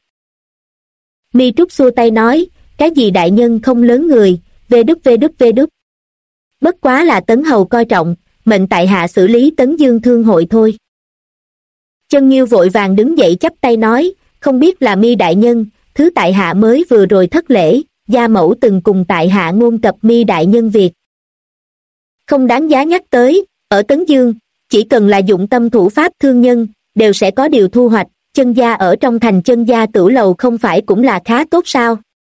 Mi Trúc xua tay nói, cái gì đại nhân không lớn người, vê đúc. Bất quá là Tấn Hầu coi trọng, mệnh tại hạ xử lý Tấn Dương thương hội thôi. Chân Nghiêu vội vàng đứng dậy chắp tay nói, không biết là Mi đại nhân, thứ tại hạ mới vừa rồi thất lễ, gia mẫu từng cùng tại hạ ngôn cập Mi đại nhân việc. Không đáng giá nhắc tới, ở Tấn Dương, chỉ cần là dụng tâm thủ pháp thương nhân, đều sẽ có điều thu hoạch, chân gia ở trong thành chân gia tửu lầu không phải cũng là khá tốt sao?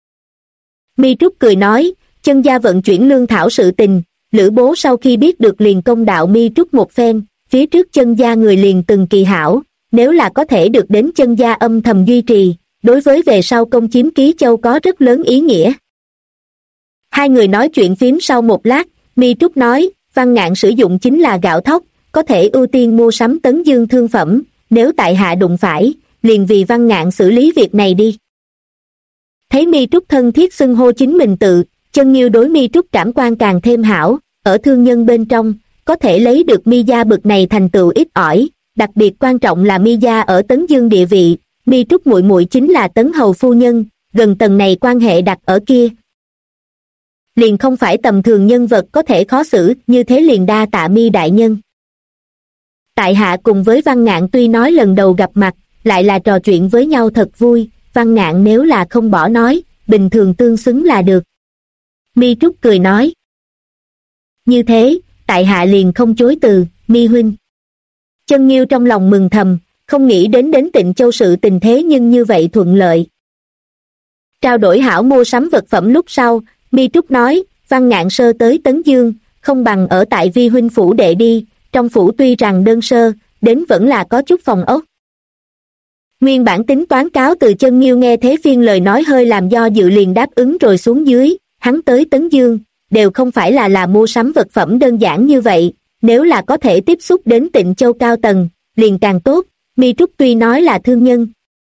Mi Trúc cười nói, chân gia vận chuyển lương thảo sự tình, Lữ bố sau khi biết được liền công đạo Mi Trúc một phen, phía trước chân gia người liền từng kỳ hảo, nếu là có thể được đến chân gia âm thầm duy trì, đối với về sau công chiếm Ký Châu có rất lớn ý nghĩa. Hai người nói chuyện phím sau một lát, Mi Trúc nói, Văn Ngạn sử dụng chính là gạo thóc, có thể ưu tiên mua sắm Tấn Dương thương phẩm, nếu tại hạ đụng phải, liền vì Văn Ngạn xử lý việc này đi. Thấy Mi Trúc thân thiết xưng hô chính mình tự, Chân Nghiêu đối Mi Trúc cảm quan càng thêm hảo, ở thương nhân bên trong, có thể lấy được Mi gia bực này thành tựu ít ỏi, đặc biệt quan trọng là Mi gia ở Tấn Dương địa vị, Mi Trúc muội muội chính là Tấn hầu phu nhân, gần tầng này quan hệ đặt ở kia. Liền không phải tầm thường nhân vật có thể khó xử, như thế liền đa tạ Mi đại nhân. Tại hạ cùng với Văn Ngạn tuy nói lần đầu gặp mặt, lại là trò chuyện với nhau thật vui, Văn Ngạn nếu là không bỏ nói, bình thường tương xứng là được. Mi Trúc cười nói. Như thế, tại hạ liền không chối từ, Mi huynh. Chân Nghiêu trong lòng mừng thầm, không nghĩ đến Tịnh Châu sự tình thế nhưng như vậy thuận lợi. Trao đổi hảo mua sắm vật phẩm lúc sau, Mi Trúc nói, Văn Ngạn sơ tới Tấn Dương, không bằng ở tại Vi huynh phủ đệ đi, trong phủ tuy rằng đơn sơ, đến vẫn là có chút phòng ốc. Nguyên bản tính toán cáo từ Chân Nghiêu nghe thế phiên lời nói hơi làm do dự liền đáp ứng rồi xuống dưới, hắn tới Tấn Dương, đều không phải là mua sắm vật phẩm đơn giản như vậy, nếu là có thể tiếp xúc đến Tịnh Châu cao tầng, liền càng tốt. Mi Trúc tuy nói là thương nhân,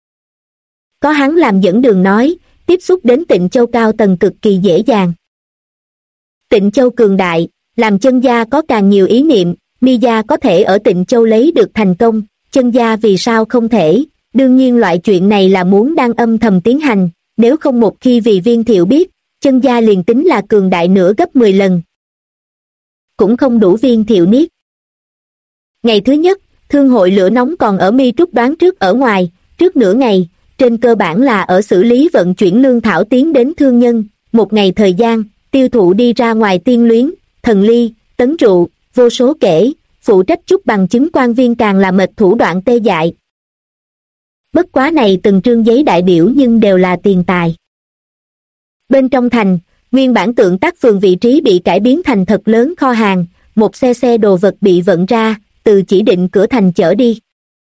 có hắn làm dẫn đường nói, tiếp xúc đến Tịnh Châu cao tầng cực kỳ dễ dàng. Tịnh Châu cường đại, làm chân gia có càng nhiều ý niệm, Mi gia có thể ở Tịnh Châu lấy được thành công, chân gia vì sao không thể, đương nhiên loại chuyện này là muốn đang âm thầm tiến hành, nếu không một khi vì Viên Thiệu biết, chân gia liền tính là cường đại nữa gấp 10 lần. cũng không đủ viên thiệu niết. Ngày thứ nhất, thương hội lửa nóng còn ở Mi Trúc đoán trước ở ngoài, trước nửa ngày, trên cơ bản là ở xử lý vận chuyển lương thảo tiến đến thương nhân, một ngày thời gian, tiêu thụ đi ra ngoài Tiên Luyến, Thần Ly, Tấn Trụ, vô số kể, phụ trách chút bằng chứng quan viên càng là mệt thủ đoạn tê dại. Bất quá này từng trương giấy đại biểu nhưng đều là tiền tài. Bên trong thành, nguyên bản Tượng Tác Phường vị trí bị cải biến thành thật lớn kho hàng, một xe đồ vật bị vận ra, từ chỉ định cửa thành chở đi.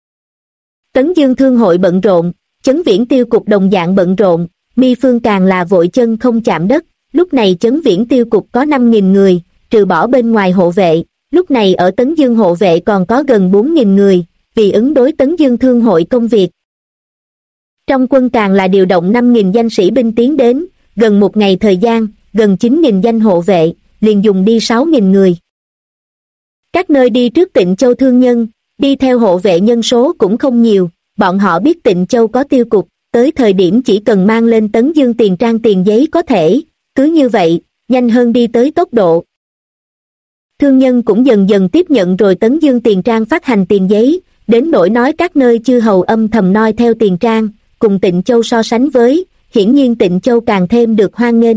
Tấn Dương Thương hội bận rộn, Chấn Viễn Tiêu cục đồng dạng bận rộn, Mi Phương càng là vội chân không chạm đất. Lúc này Chấn Viễn Tiêu cục có 5.000 người, trừ bỏ bên ngoài hộ vệ, lúc này ở Tấn Dương hộ vệ còn có gần 4.000 người, vì ứng đối Tấn Dương Thương hội công việc. Trong quân càng là điều động 5.000 danh sĩ binh tiến đến, gần một ngày thời gian, gần 9.000 danh hộ vệ, liền dùng đi 6.000 người. Các nơi đi trước Tịnh Châu thương nhân, đi theo hộ vệ nhân số cũng không nhiều, bọn họ biết Tịnh Châu có tiêu cục, tới thời điểm chỉ cần mang lên Tấn Dương tiền trang tiền giấy có thể, cứ như vậy, nhanh hơn đi tới tốc độ. Thương nhân cũng dần dần tiếp nhận rồi Tấn Dương tiền trang phát hành tiền giấy, đến nỗi nói các nơi chư hầu âm thầm noi theo tiền trang, cùng Tịnh Châu so sánh với, hiển nhiên Tịnh Châu càng thêm được hoan nghênh.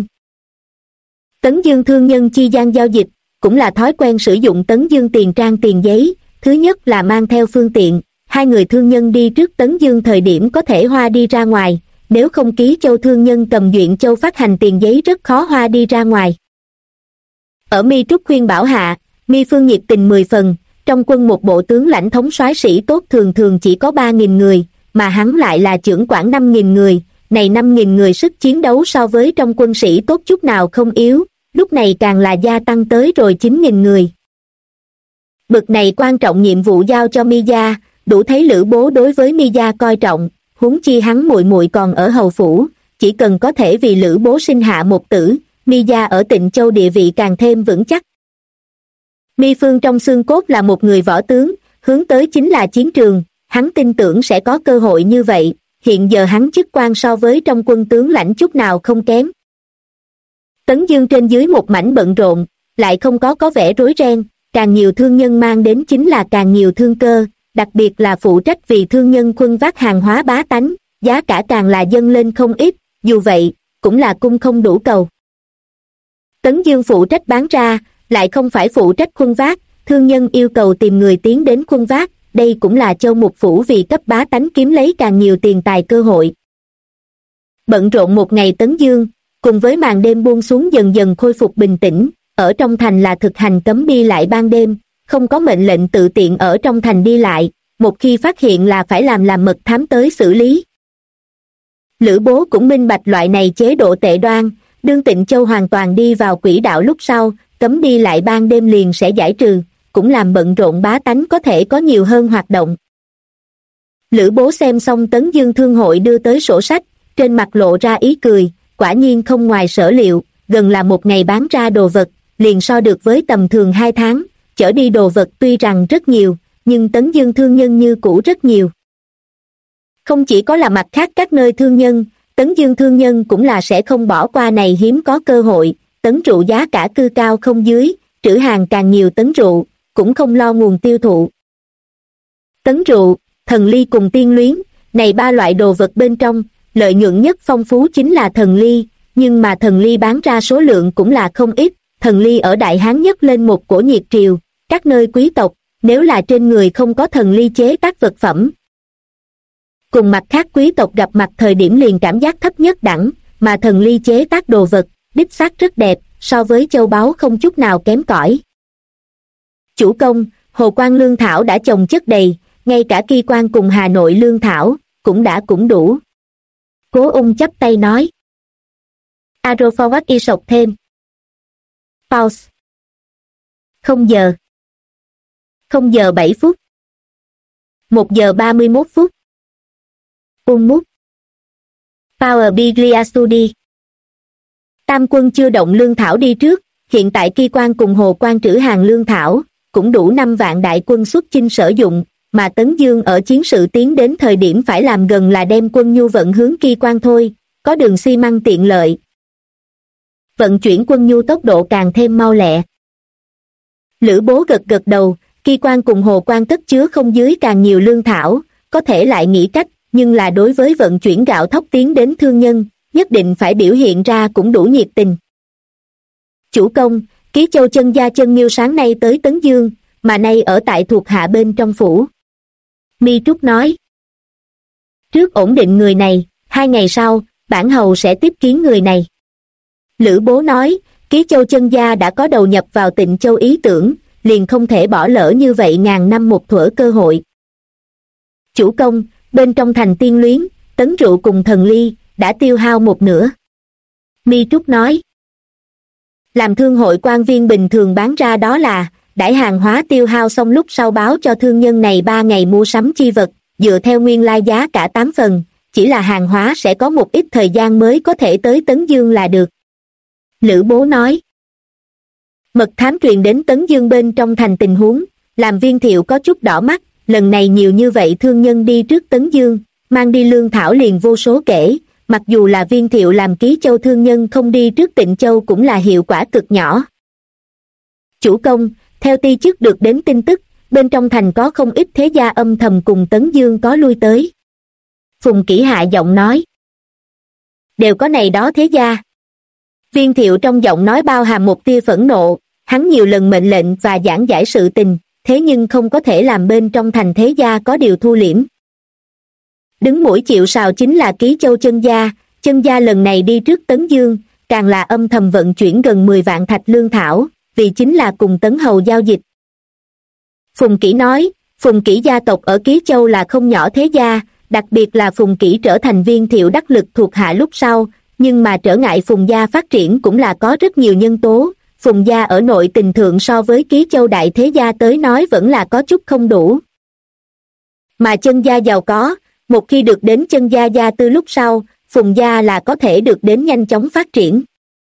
Tấn Dương thương nhân chi gian giao dịch, cũng là thói quen sử dụng Tấn Dương tiền trang tiền giấy, thứ nhất là mang theo phương tiện, hai người thương nhân đi trước Tấn Dương thời điểm có thể hoa đi ra ngoài, nếu không Ký Châu thương nhân cầm Duyện Châu phát hành tiền giấy rất khó hoa đi ra ngoài. Ở Mi Trúc khuyên bảo hạ, Mi Phương nhiệt tình 10 phần, trong quân một bộ tướng lãnh thống soái sĩ tốt thường thường chỉ có 3.000 người, mà hắn lại là trưởng quản 5.000 người, này 5.000 người sức chiến đấu so với trong quân sĩ tốt chút nào không yếu, lúc này càng là gia tăng tới rồi 9.000 người. Bực này quan trọng nhiệm vụ giao cho Mi gia, đủ thấy Lữ Bố đối với Mi gia coi trọng, huống chi hắn muội muội còn ở hầu phủ, chỉ cần có thể vì Lữ Bố sinh hạ một tử, Mi gia ở Tịnh Châu địa vị càng thêm vững chắc. Mi Phương trong xương cốt là một người võ tướng, hướng tới chính là chiến trường, hắn tin tưởng sẽ có cơ hội như vậy, hiện giờ hắn chức quan so với trong quân tướng lãnh chút nào không kém. Tấn Dương trên dưới một mảnh bận rộn, lại không có vẻ rối ren, càng nhiều thương nhân mang đến chính là càng nhiều thương cơ, đặc biệt là phụ trách vì thương nhân khuân vác hàng hóa bá tánh, giá cả càng là dâng lên không ít, dù vậy, cũng là cung không đủ cầu. Tấn Dương phụ trách bán ra, lại không phải phụ trách khuân vác, thương nhân yêu cầu tìm người tiến đến khuân vác, đây cũng là Châu Mục Phủ vì cấp bá tánh kiếm lấy càng nhiều tiền tài cơ hội. Bận rộn một ngày Tấn Dương, cùng với màn đêm buông xuống dần dần khôi phục bình tĩnh, ở trong thành là thực hành cấm đi lại ban đêm, không có mệnh lệnh tự tiện ở trong thành đi lại, một khi phát hiện là phải làm mật thám tới xử lý. Lữ Bố cũng minh bạch loại này chế độ tệ đoan, đương Tịnh Châu hoàn toàn đi vào quỹ đạo lúc sau, cấm đi lại ban đêm liền sẽ giải trừ, cũng làm bận rộn bá tánh có thể có nhiều hơn hoạt động. Lữ Bố xem xong Tấn Dương Thương hội đưa tới sổ sách, trên mặt lộ ra ý cười, quả nhiên không ngoài sở liệu, gần là một ngày bán ra đồ vật, liền so được với tầm thường 2 tháng, chở đi đồ vật tuy rằng rất nhiều, nhưng Tấn Dương thương nhân như cũ rất nhiều. Không chỉ có là mặt khác các nơi thương nhân, Tấn Dương thương nhân cũng là sẽ không bỏ qua này hiếm có cơ hội, tấn rượu giá cả cư cao không dưới, trữ hàng càng nhiều tấn rượu, cũng không lo nguồn tiêu thụ. Tấn rượu, thần ly cùng tiên luyến, này ba loại đồ vật bên trong, lợi nhuận nhất phong phú chính là thần ly, nhưng mà thần ly bán ra số lượng cũng là không ít, thần ly ở Đại Hán nhất lên một cổ nhiệt triều, các nơi quý tộc, nếu là trên người không có thần ly chế tác vật phẩm. Cùng mặt khác quý tộc gặp mặt thời điểm liền cảm giác thấp nhất đẳng, mà thần ly chế tác đồ vật, đích xác rất đẹp, so với châu báu không chút nào kém cỏi. Chủ công, Hồ Quan lương thảo đã trồng chất đầy, ngay cả Kỳ Quan cùng Hà Nội lương thảo, cũng đủ. Cố Ung chắp tay nói. Arrow forward y sọc thêm. Pause. 0 giờ 7 phút. 1 giờ 31 phút. Mút. Power Biglia Studi. Tam quân chưa động lương thảo đi trước, hiện tại Kỳ Quan cùng Hồ Quan trữ hàng lương thảo, cũng đủ 5 vạn đại quân xuất chinh sử dụng, mà Tấn Dương ở chiến sự tiến đến thời điểm phải làm gần là đem quân nhu vận hướng Kỳ Quan thôi, có đường xi măng tiện lợi. Vận chuyển quân nhu tốc độ càng thêm mau lẹ. Lữ Bố gật gật đầu, Ki Quan cùng Hồ Quan cất chứa không dưới càng nhiều lương thảo, có thể lại nghĩ cách, nhưng là đối với vận chuyển gạo thóc tiến đến thương nhân, nhất định phải biểu hiện ra cũng đủ nhiệt tình. Chủ công, Ký Châu Chân Gia Chân Nghiêu sáng nay tới Tấn Dương, mà nay ở tại thuộc hạ bên trong phủ. Mi Trúc nói. Trước ổn định người này, 2 ngày sau, bản hầu sẽ tiếp kiến người này. Lữ Bố nói, Ký Châu Chân Gia đã có đầu nhập vào Tịnh Châu ý tưởng, liền không thể bỏ lỡ như vậy ngàn năm một thuở cơ hội. Chủ công, bên trong thành Tiên Luyến, tấn rượu cùng thần ly, đã tiêu hao một nửa. Mi Trúc nói. Làm thương hội quan viên bình thường bán ra đó là, đãi hàng hóa tiêu hao xong lúc sau báo cho thương nhân này 3 ngày mua sắm chi vật, dựa theo nguyên lai giá cả 8 phần, chỉ là hàng hóa sẽ có một ít thời gian mới có thể tới Tấn Dương là được. Lữ Bố nói. Mật thám truyền đến Tấn Dương bên trong thành tình huống, làm Viên Thiệu có chút đỏ mắt, lần này nhiều như vậy thương nhân đi trước Tấn Dương, mang đi lương thảo liền vô số kể, mặc dù là Viên Thiệu làm Ký Châu thương nhân không đi trước Tịnh Châu cũng là hiệu quả cực nhỏ. Chủ công, theo ti chức được đến tin tức, bên trong thành có không ít thế gia âm thầm cùng Tấn Dương có lui tới. Phùng Kỷ hạ giọng nói. Đều có này đó thế gia. Viên Thiệu trong giọng nói bao hàm một tia phẫn nộ, hắn nhiều lần mệnh lệnh và giảng giải sự tình, thế nhưng không có thể làm bên trong thành thế gia có điều thu liễm. Đứng mũi chịu sào chính là Ký Châu Chân Gia lần này đi trước Tấn Dương, càng là âm thầm vận chuyển gần 10 vạn thạch lương thảo, vì chính là cùng Tấn Hầu giao dịch. Phùng Kỷ nói, Phùng Kỷ gia tộc ở Ký Châu là không nhỏ thế gia, đặc biệt là Phùng Kỷ trở thành Viên Thiệu đắc lực thuộc hạ lúc sau, nhưng mà trở ngại Phùng gia phát triển cũng là có rất nhiều nhân tố. Phùng gia ở nội tình thượng so với Ký Châu đại thế gia tới nói vẫn là có chút không đủ. Mà Chân gia giàu có, một khi được đến Chân gia gia tư lúc sau, Phùng gia là có thể được đến nhanh chóng phát triển.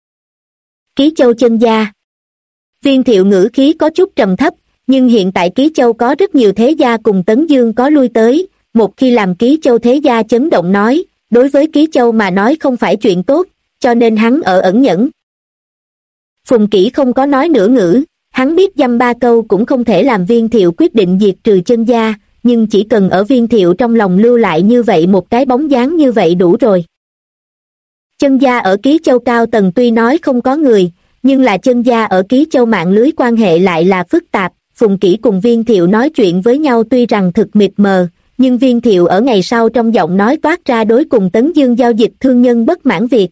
Ký Châu Chân gia. Viên Thiệu ngữ khí có chút trầm thấp, nhưng hiện tại Ký Châu có rất nhiều thế gia cùng Tấn Dương có lui tới, một khi làm Ký Châu thế gia chấn động nói, đối với Ký Châu mà nói không phải chuyện tốt, cho nên hắn ở ẩn nhẫn. Phùng Kỷ không có nói nửa ngữ, hắn biết dăm ba câu cũng không thể làm Viên Thiệu quyết định diệt trừ Chân gia, nhưng chỉ cần ở Viên Thiệu trong lòng lưu lại như vậy một cái bóng dáng như vậy đủ rồi. Chân gia ở Ký Châu cao tầng tuy nói không có người, nhưng là Chân gia ở Ký Châu mạng lưới quan hệ lại là phức tạp. Phùng Kỷ cùng Viên Thiệu nói chuyện với nhau tuy rằng thực mịt mờ, nhưng Viên Thiệu ở ngày sau trong giọng nói toát ra đối cùng Tấn Dương giao dịch thương nhân bất mãn việc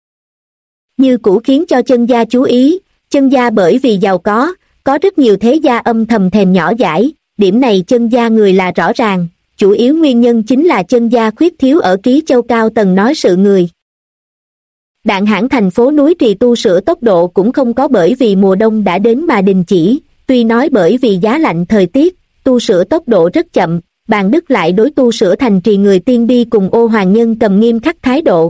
như cũ khiến cho Chân gia chú ý. Chân gia bởi vì giàu có rất nhiều thế gia âm thầm thèm nhỏ dãi, điểm này Chân gia người là rõ ràng, chủ yếu nguyên nhân chính là Chân gia khuyết thiếu ở Ký Châu cao tầng nói sự người. Đạn Hãn thành phố núi Trì tu sửa tốc độ cũng không có bởi vì mùa đông đã đến mà đình chỉ, tuy nói bởi vì giá lạnh thời tiết, tu sửa tốc độ rất chậm, Bàn Đức lại đối tu sửa thành trì người Tiên Bi cùng Ô Hoàng Nhân cầm nghiêm khắc thái độ.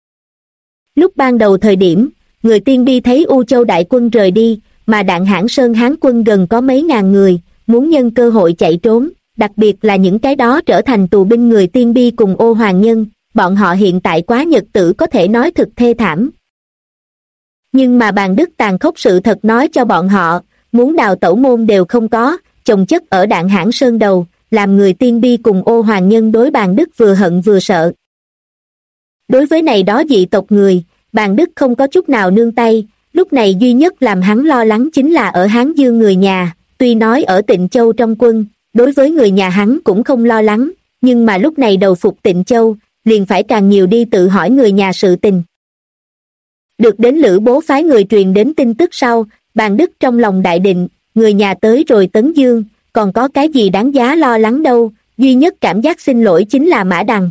Lúc ban đầu thời điểm, người Tiên Bi thấy U Châu đại quân rời đi, mà Đạn Hãn Sơn Hán quân gần có mấy ngàn người, muốn nhân cơ hội chạy trốn, đặc biệt là những cái đó trở thành tù binh người Tiên Bi cùng Ô Hoàng Nhân, bọn họ hiện tại quá nhật tử có thể nói thực thê thảm. Nhưng mà Bàn Đức tàn khốc sự thật nói cho bọn họ, muốn đào tẩu môn đều không có, chồng chất ở Đạn Hãn Sơn đầu, làm người Tiên Bi cùng Ô Hoàng Nhân đối Bàn Đức vừa hận vừa sợ. Đối với này đó dị tộc người, Bàn Đức không có chút nào nương tay, lúc này duy nhất làm hắn lo lắng chính là ở Hán Dương người nhà, tuy nói ở Tịnh Châu trong quân, đối với người nhà hắn cũng không lo lắng, nhưng mà lúc này đầu phục Tịnh Châu, liền phải càng nhiều đi tự hỏi người nhà sự tình. Được đến Lữ Bố phái người truyền đến tin tức sau, Bàn Đức trong lòng đại định, người nhà tới rồi Tấn Dương, còn có cái gì đáng giá lo lắng đâu, duy nhất cảm giác xin lỗi chính là Mã Đằng.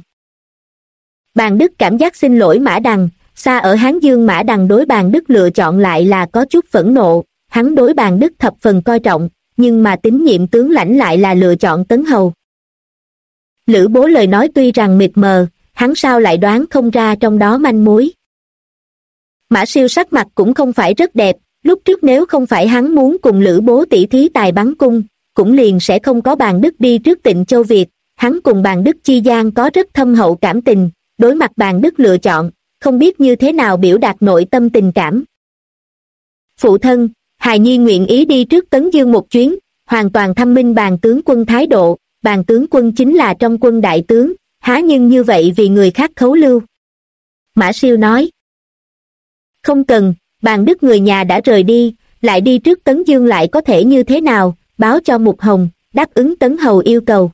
Bàn Đức cảm giác xin lỗi Mã Đằng, xa ở Hán Dương Mã Đằng đối Bàn Đức lựa chọn lại là có chút phẫn nộ, hắn đối Bàn Đức thập phần coi trọng, nhưng mà tín nhiệm tướng lãnh lại là lựa chọn Tấn Hầu. Lữ Bố lời nói tuy rằng mịt mờ, hắn sao lại đoán không ra trong đó manh mối. Mã Siêu sắc mặt cũng không phải rất đẹp, lúc trước nếu không phải hắn muốn cùng Lữ Bố tỉ thí tài bắn cung, cũng liền sẽ không có Bàn Đức đi trước Tịnh Châu Việt, hắn cùng Bàn Đức chi gian có rất thâm hậu cảm tình, đối mặt Bàn Đức lựa chọn, không biết như thế nào biểu đạt nội tâm tình cảm. Phụ thân, hài nhi nguyện ý đi trước Tấn Dương một chuyến, hoàn toàn thăm minh bàn tướng quân thái độ. Bàn tướng quân chính là trong quân đại tướng, há nhưng như vậy vì người khác khấu lưu. Mã Siêu nói. Không cần, bàn đức người nhà đã rời đi, lại đi trước Tấn Dương lại có thể như thế nào, báo cho Mục Hồng, đáp ứng Tấn Hầu yêu cầu.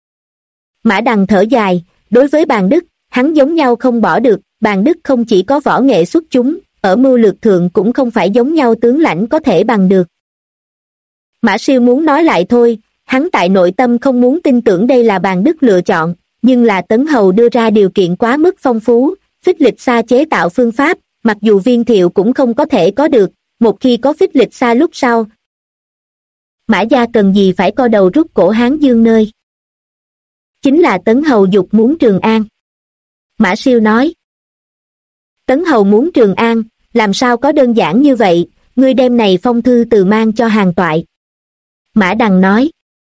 Mã Đằng thở dài, đối với bàn đức, hắn giống nhau không bỏ được. Bàn đức không chỉ có võ nghệ xuất chúng, ở mưu lược thượng cũng không phải giống nhau tướng lãnh có thể bằng được. Mã Siêu muốn nói lại thôi, hắn tại nội tâm không muốn tin tưởng đây là bàn đức lựa chọn, nhưng là Tấn Hầu đưa ra điều kiện quá mức phong phú, phích lịch xa chế tạo phương pháp, mặc dù Viên Thiệu cũng không có thể có được, một khi có phích lịch xa lúc sau. Mã gia cần gì phải co đầu rút cổ Hán Dương nơi. Chính là Tấn Hầu dục muốn Trường An. Mã Siêu nói. Tấn Hầu muốn Trường An, làm sao có đơn giản như vậy, ngươi đem này phong thư từ mang cho Hàn Toại. Mã Đằng nói.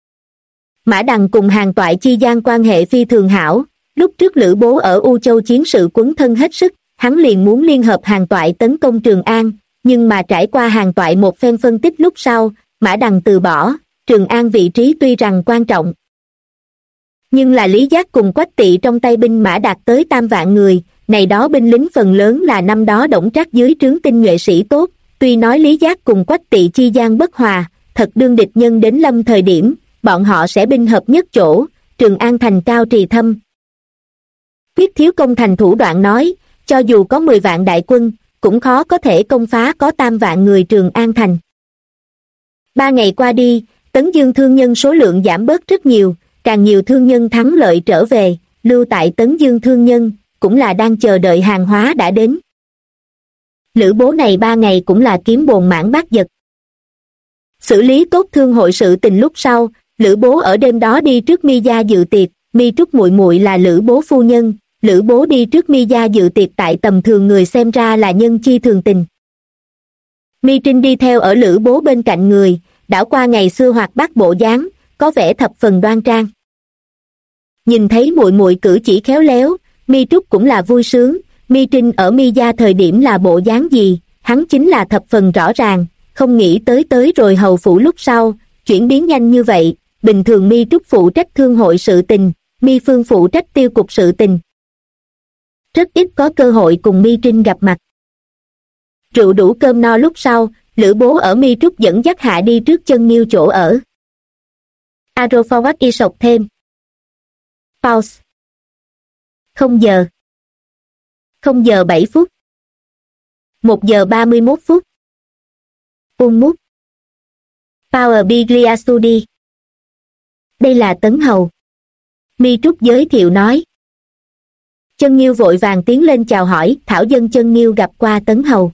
Mã Đằng cùng Hàn Toại chi gian quan hệ phi thường hảo, lúc trước Lữ Bố ở U Châu chiến sự quấn thân hết sức, hắn liền muốn liên hợp Hàn Toại tấn công Trường An, nhưng mà trải qua Hàn Toại một phen phân tích lúc sau, Mã Đằng từ bỏ. Trường An vị trí tuy rằng quan trọng, nhưng là Lý Giác cùng Quách Tỵ trong tay binh mã đạt tới 3 vạn người, này đó binh lính phần lớn là năm đó Đổng Trác dưới trướng tinh nhuệ sĩ tốt, tuy nói Lý Giác cùng Quách Tỵ chi gian bất hòa, thật đương địch nhân đến lâm thời điểm, bọn họ sẽ binh hợp nhất chỗ, Trường An thành cao trì thâm. Quyết Thiếu Công thành thủ đoạn nói, cho dù có 10 vạn đại quân, cũng khó có thể công phá có 3 vạn người Trường An thành. 3 ngày qua đi, Tấn Dương thương nhân số lượng giảm bớt rất nhiều, càng nhiều thương nhân thắng lợi trở về, lưu tại Tấn Dương thương nhân, cũng là đang chờ đợi hàng hóa đã đến. Lữ Bố này 3 ngày cũng là kiếm bồn mãn bát giật. Xử lý tốt thương hội sự tình lúc sau, Lữ Bố ở đêm đó đi trước Mi gia dự tiệc, Mi Trúc muội muội là Lữ Bố phu nhân, Lữ Bố đi trước Mi gia dự tiệc tại tầm thường người xem ra là nhân chi thường tình. Mi Trinh đi theo ở Lữ Bố bên cạnh người, đảo qua ngày xưa hoạt bát bộ dáng, có vẻ thập phần đoan trang. Nhìn thấy muội muội cử chỉ khéo léo, Mi Trúc cũng là vui sướng. Mi Trinh ở Mi gia thời điểm là bộ dáng gì, hắn chính là thập phần rõ ràng, không nghĩ tới rồi hầu phủ lúc sau, chuyển biến nhanh như vậy. Bình thường Mi Trúc phụ trách thương hội sự tình, Mi Phương phụ trách tiêu cục sự tình. Rất ít có cơ hội cùng Mi Trinh gặp mặt. Rượu đủ cơm no lúc sau, Lữ Bố ở Mi Trúc dẫn dắt hạ đi trước Chân Nghiêu chỗ ở. Arofawatt y sọc thêm. Pause. 0 giờ. 0 giờ 7 phút. 1 giờ 31 phút. Mút. Power Biglia Studi. Đây là Tấn Hầu. Mi Trúc giới thiệu nói. Chân Nghiêu vội vàng tiến lên chào hỏi, thảo dân Chân Nghiêu gặp qua Tấn Hầu.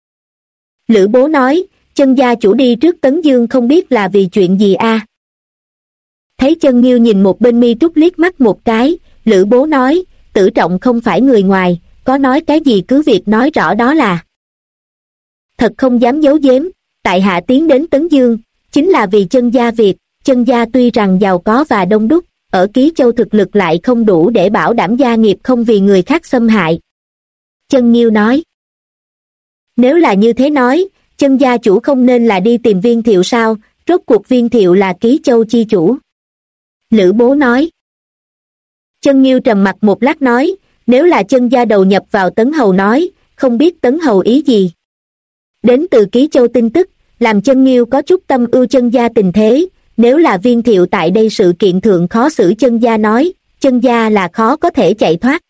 Lữ Bố nói, Chân gia chủ đi trước Tấn Dương không biết là vì chuyện gì a. Thấy Chân Nghiêu nhìn một bên Mi Trúc liếc mắt một cái, Lữ Bố nói, Tử Trọng không phải người ngoài, có nói cái gì cứ việc nói rõ đó là. Thật không dám giấu giếm, tại hạ tiến đến Tấn Dương, chính là vì Chân gia việc. Chân gia tuy rằng giàu có và đông đúc, ở Ký Châu thực lực lại không đủ để bảo đảm gia nghiệp không vì người khác xâm hại. Chân Nghiêu nói. Nếu là như thế nói, Chân gia chủ không nên là đi tìm Viên Thiệu sao, rốt cuộc Viên Thiệu là Ký Châu chi chủ. Lữ Bố nói. Chân Nghiêu trầm mặt một lát nói, nếu là Chân gia đầu nhập vào Tấn Hầu nói, không biết Tấn Hầu ý gì. Đến từ Ký Châu tin tức, làm Chân Nghiêu có chút tâm ưu Chân gia tình thế, nếu là Viên Thiệu tại đây sự kiện thượng khó xử Chân gia nói, Chân gia là khó có thể chạy thoát.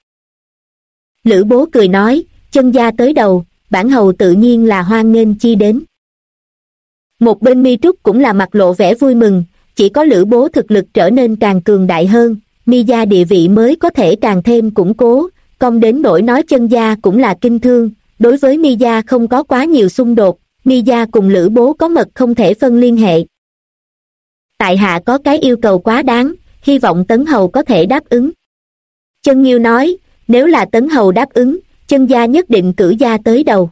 Lữ Bố cười nói, Chân gia tới đầu, bản hầu tự nhiên là hoan nghênh chi đến. Một bên Mi Trúc cũng là mặt lộ vẻ vui mừng, chỉ có Lữ Bố thực lực trở nên càng cường đại hơn, Mi gia địa vị mới có thể càng thêm củng cố, cong đến nỗi nói Chân gia cũng là kinh thương, đối với Mi gia không có quá nhiều xung đột, Mi gia cùng Lữ Bố có mật không thể phân liên hệ. Tại hạ có cái yêu cầu quá đáng, hy vọng Tấn Hầu có thể đáp ứng. Chân Nghiêu nói, nếu là Tấn Hầu đáp ứng, Chân gia nhất định cử gia tới đầu.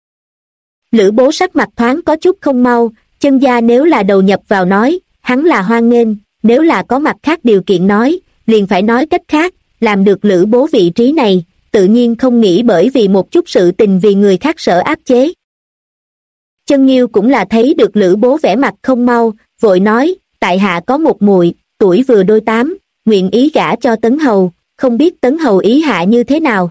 Lữ Bố sắc mặt thoáng có chút không mau, Chân gia nếu là đầu nhập vào nói, hắn là hoan nghênh, nếu là có mặt khác điều kiện nói, liền phải nói cách khác, làm được Lữ Bố vị trí này, tự nhiên không nghĩ bởi vì một chút sự tình vì người khác sở áp chế. Chân Nghiêu cũng là thấy được Lữ Bố vẻ mặt không mau, vội nói, tại hạ có một muội, tuổi vừa đôi 8, nguyện ý gả cho Tấn Hầu, không biết Tấn Hầu ý hạ như thế nào.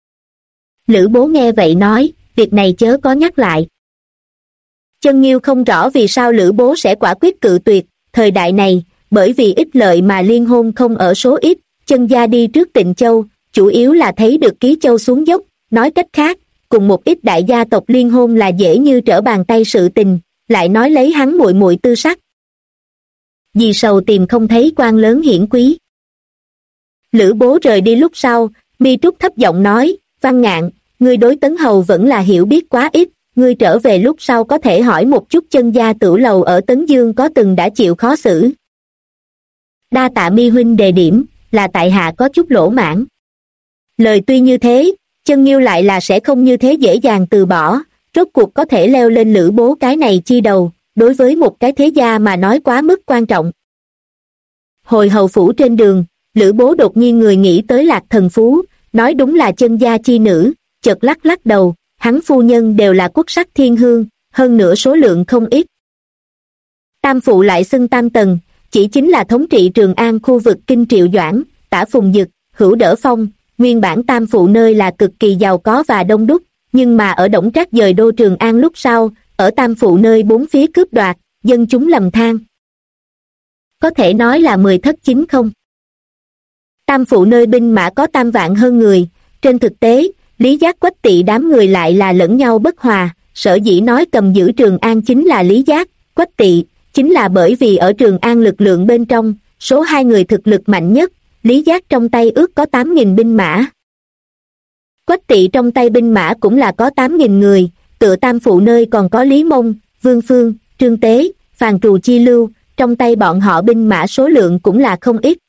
Lữ Bố nghe vậy nói, việc này chớ có nhắc lại. Chân Nghiêu không rõ vì sao Lữ Bố sẽ quả quyết cự tuyệt, thời đại này, bởi vì ích lợi mà liên hôn không ở số ít, Chân gia đi trước Tịnh Châu, chủ yếu là thấy được Ký Châu xuống dốc, nói cách khác, cùng một ít đại gia tộc liên hôn là dễ như trở bàn tay sự tình, lại nói lấy hắn muội muội tư sắc. Vì sầu tìm không thấy quan lớn hiển quý. Lữ Bố rời đi lúc sau, Mi Trúc thấp giọng nói, Văn Ngạn, ngươi đối Tấn Hầu vẫn là hiểu biết quá ít, ngươi trở về lúc sau có thể hỏi một chút Chân gia tửu lầu ở Tấn Dương có từng đã chịu khó xử. Đa tạ Mi huynh đề điểm, là tại hạ có chút lỗ mãn. Lời tuy như thế, Chân Nghiêu lại là sẽ không như thế dễ dàng từ bỏ, rốt cuộc có thể leo lên Lữ Bố cái này chi đầu, đối với một cái thế gia mà nói quá mức quan trọng. Hồi hầu phủ trên đường, Lữ Bố đột nhiên người nghĩ tới Lạc Thần Phú, nói đúng là Chân gia chi nữ, chợt lắc lắc đầu, hắn phu nhân đều là quốc sắc thiên hương, hơn nữa số lượng không ít. Tam phụ lại xưng Tam Tần, chỉ chính là thống trị Trường An khu vực Kinh Triệu Doãn, Tả Phùng Dực, Hữu Đỡ Phong, nguyên bản tam phụ nơi là cực kỳ giàu có và đông đúc, nhưng mà ở Đổng Trác dời đô Trường An lúc sau, ở tam phụ nơi bốn phía cướp đoạt, dân chúng lầm than. Có thể nói là 10 thất 9 không. Tam phụ nơi binh mã có 3 vạn hơn người, trên thực tế, Lý Giác Quách Tỵ đám người lại là lẫn nhau bất hòa, sở dĩ nói cầm giữ Trường An chính là Lý Giác, Quách Tỵ, chính là bởi vì ở Trường An lực lượng bên trong, số 2 người thực lực mạnh nhất, Lý Giác trong tay ước có 8.000 binh mã. Quách Tỵ trong tay binh mã cũng là có 8.000 người, tựa tam phụ nơi còn có Lý Mông, Vương Phương, Trương Tế, Phàn Trù Chi Lưu, trong tay bọn họ binh mã số lượng cũng là không ít.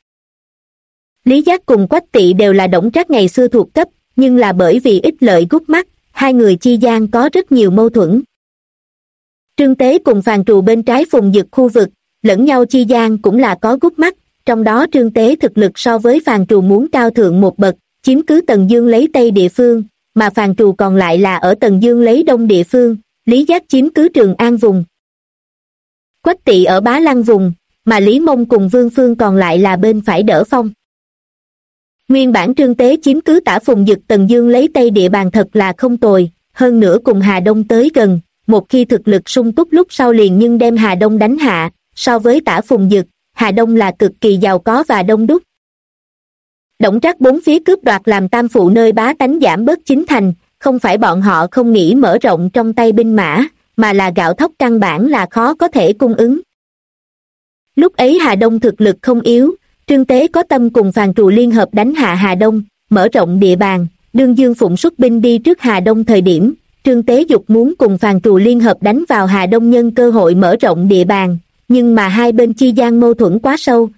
Lý Giác cùng Quách Tỵ đều là Đổng Trác ngày xưa thuộc cấp, nhưng là bởi vì ích lợi gút mắt, hai người chi gian có rất nhiều mâu thuẫn. Trương Tế cùng Phàn Trù bên trái Phùng Dực khu vực, lẫn nhau chi gian cũng là có gút mắt, trong đó Trương Tế thực lực so với Phàn Trù muốn cao thượng một bậc, chiếm cứ Tần Dương lấy Tây địa phương, mà Phàn Trù còn lại là ở Tần Dương lấy Đông địa phương, Lý Giác chiếm cứ Trường An vùng. Quách Tỵ ở Bá Lăng vùng, mà Lý Mông cùng Vương Phương còn lại là bên phải Đỡ Phong. Nguyên bản Trương Tế chiếm cứ Tả Phùng Dực Tần Dương lấy Tây địa bàn thật là không tồi, hơn nữa cùng Hà Đông tới gần, một khi thực lực sung túc lúc sau liền nhưng đem Hà Đông đánh hạ, so với Tả Phùng Dực, Hà Đông là cực kỳ giàu có và đông đúc. Đổng Trác bốn phía cướp đoạt làm tam phụ nơi bá tánh giảm bớt chính thành, không phải bọn họ không nghĩ mở rộng trong tay binh mã, mà là gạo thóc căn bản là khó có thể cung ứng. Lúc ấy Hà Đông thực lực không yếu, Trương Tế có tâm cùng Phàn Trù liên hợp đánh hạ Hà Đông, mở rộng địa bàn, đương Dương Phụng xuất binh đi trước Hà Đông thời điểm, Trương Tế dục muốn cùng Phàn Trù liên hợp đánh vào Hà Đông nhân cơ hội mở rộng địa bàn, nhưng mà hai bên chi gian mâu thuẫn quá sâu.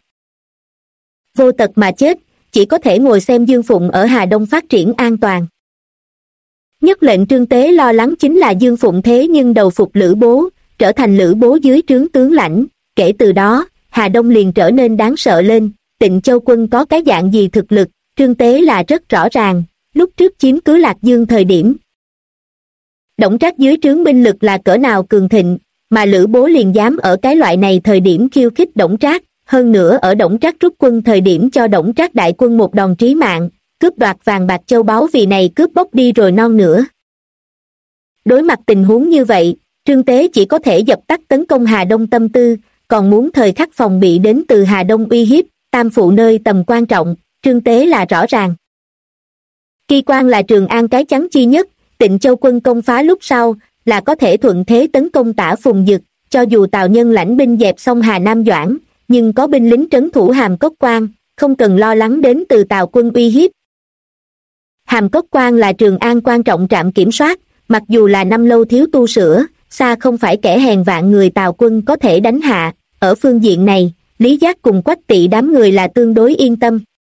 Vô tật mà chết, chỉ có thể ngồi xem Dương Phụng ở Hà Đông phát triển an toàn. Nhất lệnh Trương Tế lo lắng chính là Dương Phụng thế nhưng đầu phục Lữ Bố, trở thành Lữ Bố dưới trướng tướng lãnh, kể từ đó, Hà Đông liền trở nên đáng sợ lên, Tịnh Châu quân có cái dạng gì thực lực, Trương Tế là rất rõ ràng, lúc trước chiếm cứ Lạc Dương thời điểm. Đổng Trác dưới trướng binh lực là cỡ nào cường thịnh, mà Lữ Bố liền dám ở cái loại này thời điểm khiêu khích Đổng Trác, hơn nữa ở Đổng Trác rút quân thời điểm cho Đổng Trác đại quân một đòn trí mạng, cướp đoạt vàng bạc châu báu vì này cướp bóc đi rồi non nữa. Đối mặt tình huống như vậy, Trương Tế chỉ có thể dập tắt tấn công Hà Đông tâm tư, còn muốn thời khắc phòng bị đến từ Hà Đông uy hiếp, tam phụ nơi tầm quan trọng, Trương Tế là rõ ràng. Kỳ quan là Trường An cái chắn chi nhất, Tịnh Châu quân công phá lúc sau, là có thể thuận thế tấn công Tả Phùng Dực, cho dù Tào Nhân lãnh binh dẹp xong Hà Nam Doãn, nhưng có binh lính trấn thủ Hàm Cốc Quan, không cần lo lắng đến từ Tào quân uy hiếp. Hàm Cốc Quan là Trường An quan trọng trạm kiểm soát, mặc dù là năm lâu thiếu tu sửa, xa không phải kẻ hèn vạn người Tào quân có thể đánh hạ, ở phương diện này, Lý Giác cùng Quách Tỵ đám người là tương đối yên tâm.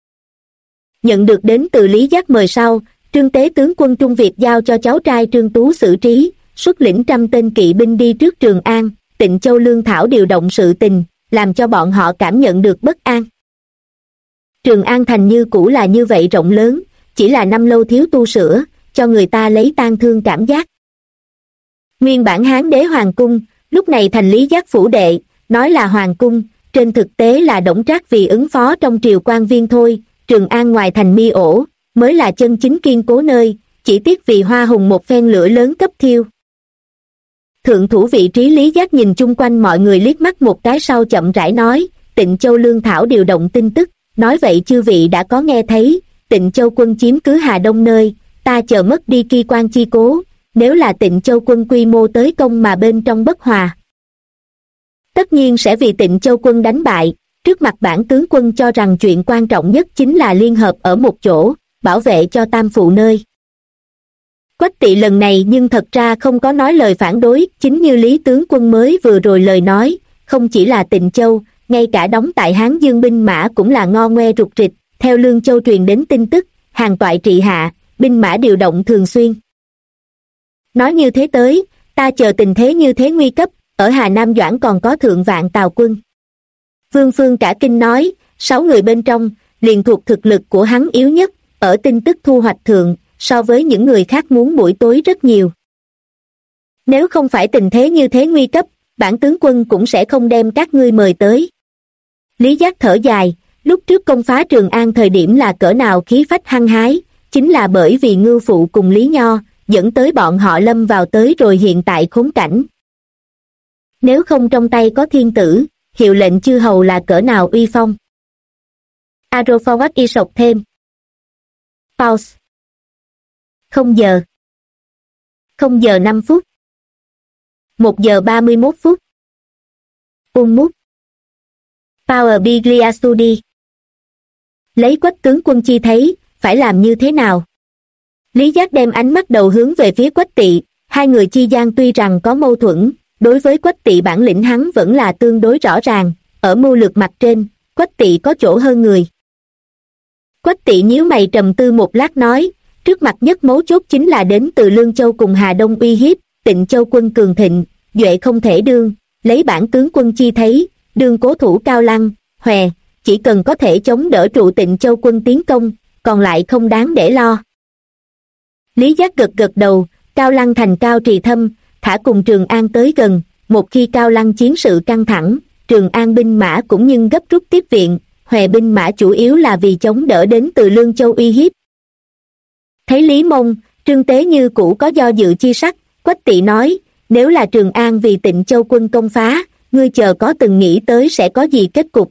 Nhận được đến từ Lý Giác mời sau, Trương Tế tướng quân Trung Việt giao cho cháu trai Trương Tú xử trí, xuất lĩnh 100 tên kỵ binh đi trước Trường An, Tịnh Châu lương thảo điều động sự tình, làm cho bọn họ cảm nhận được bất an. Trường An thành như cũ là như vậy rộng lớn, chỉ là năm lâu thiếu tu sửa, cho người ta lấy tang thương cảm giác. Nguyên bản Hán đế hoàng cung, lúc này thành Lý Giác phủ đệ, nói là hoàng cung, trên thực tế là Đổng Trác vì ứng phó trong triều quan viên thôi, Trường An ngoài thành mi ổ, mới là chân chính kiên cố nơi, chỉ tiếc vì Hoa Hùng một phen lửa lớn cấp thiêu. Thượng thủ vị trí Lý Giác nhìn chung quanh mọi người liếc mắt một cái sau chậm rãi nói, Tịnh Châu Lương Thảo điều động tin tức, nói vậy chư vị đã có nghe thấy, Tịnh Châu quân chiếm cứ Hà Đông nơi, ta chờ mất đi kỳ quan chi cố, nếu là Tịnh Châu quân quy mô tới công mà bên trong bất hòa. Tất nhiên sẽ vì Tịnh Châu quân đánh bại, trước mặt bản tướng quân cho rằng chuyện quan trọng nhất chính là liên hợp ở một chỗ, bảo vệ cho Tam Phụ nơi. Quách Tỵ lần này nhưng thật ra không có nói lời phản đối, chính như Lý tướng quân mới vừa rồi lời nói, không chỉ là Tịnh Châu, ngay cả đóng tại Hán Dương binh mã cũng là ngo ngoe rục rịch, theo Lương Châu truyền đến tin tức, hàng toại trị hạ, binh mã điều động thường xuyên. Nói như thế tới, ta chờ tình thế như thế nguy cấp, ở Hà Nam Doãn còn có thượng vạn Tào quân. Vương Phương cả kinh nói, 6 người bên trong, liền thuộc thực lực của hắn yếu nhất, ở tin tức thu hoạch thượng, so với những người khác muốn buổi tối rất nhiều. Nếu không phải tình thế như thế nguy cấp, bản tướng quân cũng sẽ không đem các ngươi mời tới. Lý Giác thở dài, lúc trước công phá Trường An thời điểm là cỡ nào khí phách hăng hái, chính là bởi vì Ngưu Phụ cùng Lý Nho, dẫn tới bọn họ lâm vào tới rồi hiện tại khốn cảnh. Nếu không trong tay có thiên tử, hiệu lệnh chư hầu là cỡ nào uy phong. Arofawatt y sộc thêm. Pause. 0 giờ. 0 giờ 5 phút. 1 giờ 31 phút. Mút. Power Biglia Studi. Lấy Quách tướng quân chi thấy, phải làm như thế nào? Lý Giác đem ánh mắt đầu hướng về phía Quách Tỵ, hai người chi gian tuy rằng có mâu thuẫn, đối với Quách Tỵ bản lĩnh hắn vẫn là tương đối rõ ràng, ở mưu lược mặt trên, Quách Tỵ có chỗ hơn người. Quách Tỵ nhíu mày trầm tư một lát nói, trước mặt nhất mấu chốt chính là đến từ Lương Châu cùng Hà Đông uy hiếp, Tịnh Châu quân cường thịnh, duệ không thể đương, lấy bản tướng quân chi thấy, đương cố thủ Cao Lăng, Hòe, chỉ cần có thể chống đỡ trụ Tịnh Châu quân tiến công, còn lại không đáng để lo. Lý Giác gật gật đầu, Cao Lăng thành Cao Trì Thâm, thả cùng Trường An tới gần, một khi Cao Lăng chiến sự căng thẳng, Trường An binh mã cũng nhưng gấp rút tiếp viện, Hòe binh mã chủ yếu là vì chống đỡ đến từ Lương Châu uy hiếp. Thấy Lý Mông, Trương Tế như cũ có do dự chi sắc, Quách Tỵ nói, nếu là Trường An vì Tịnh Châu quân công phá, ngươi chờ có từng nghĩ tới sẽ có gì kết cục.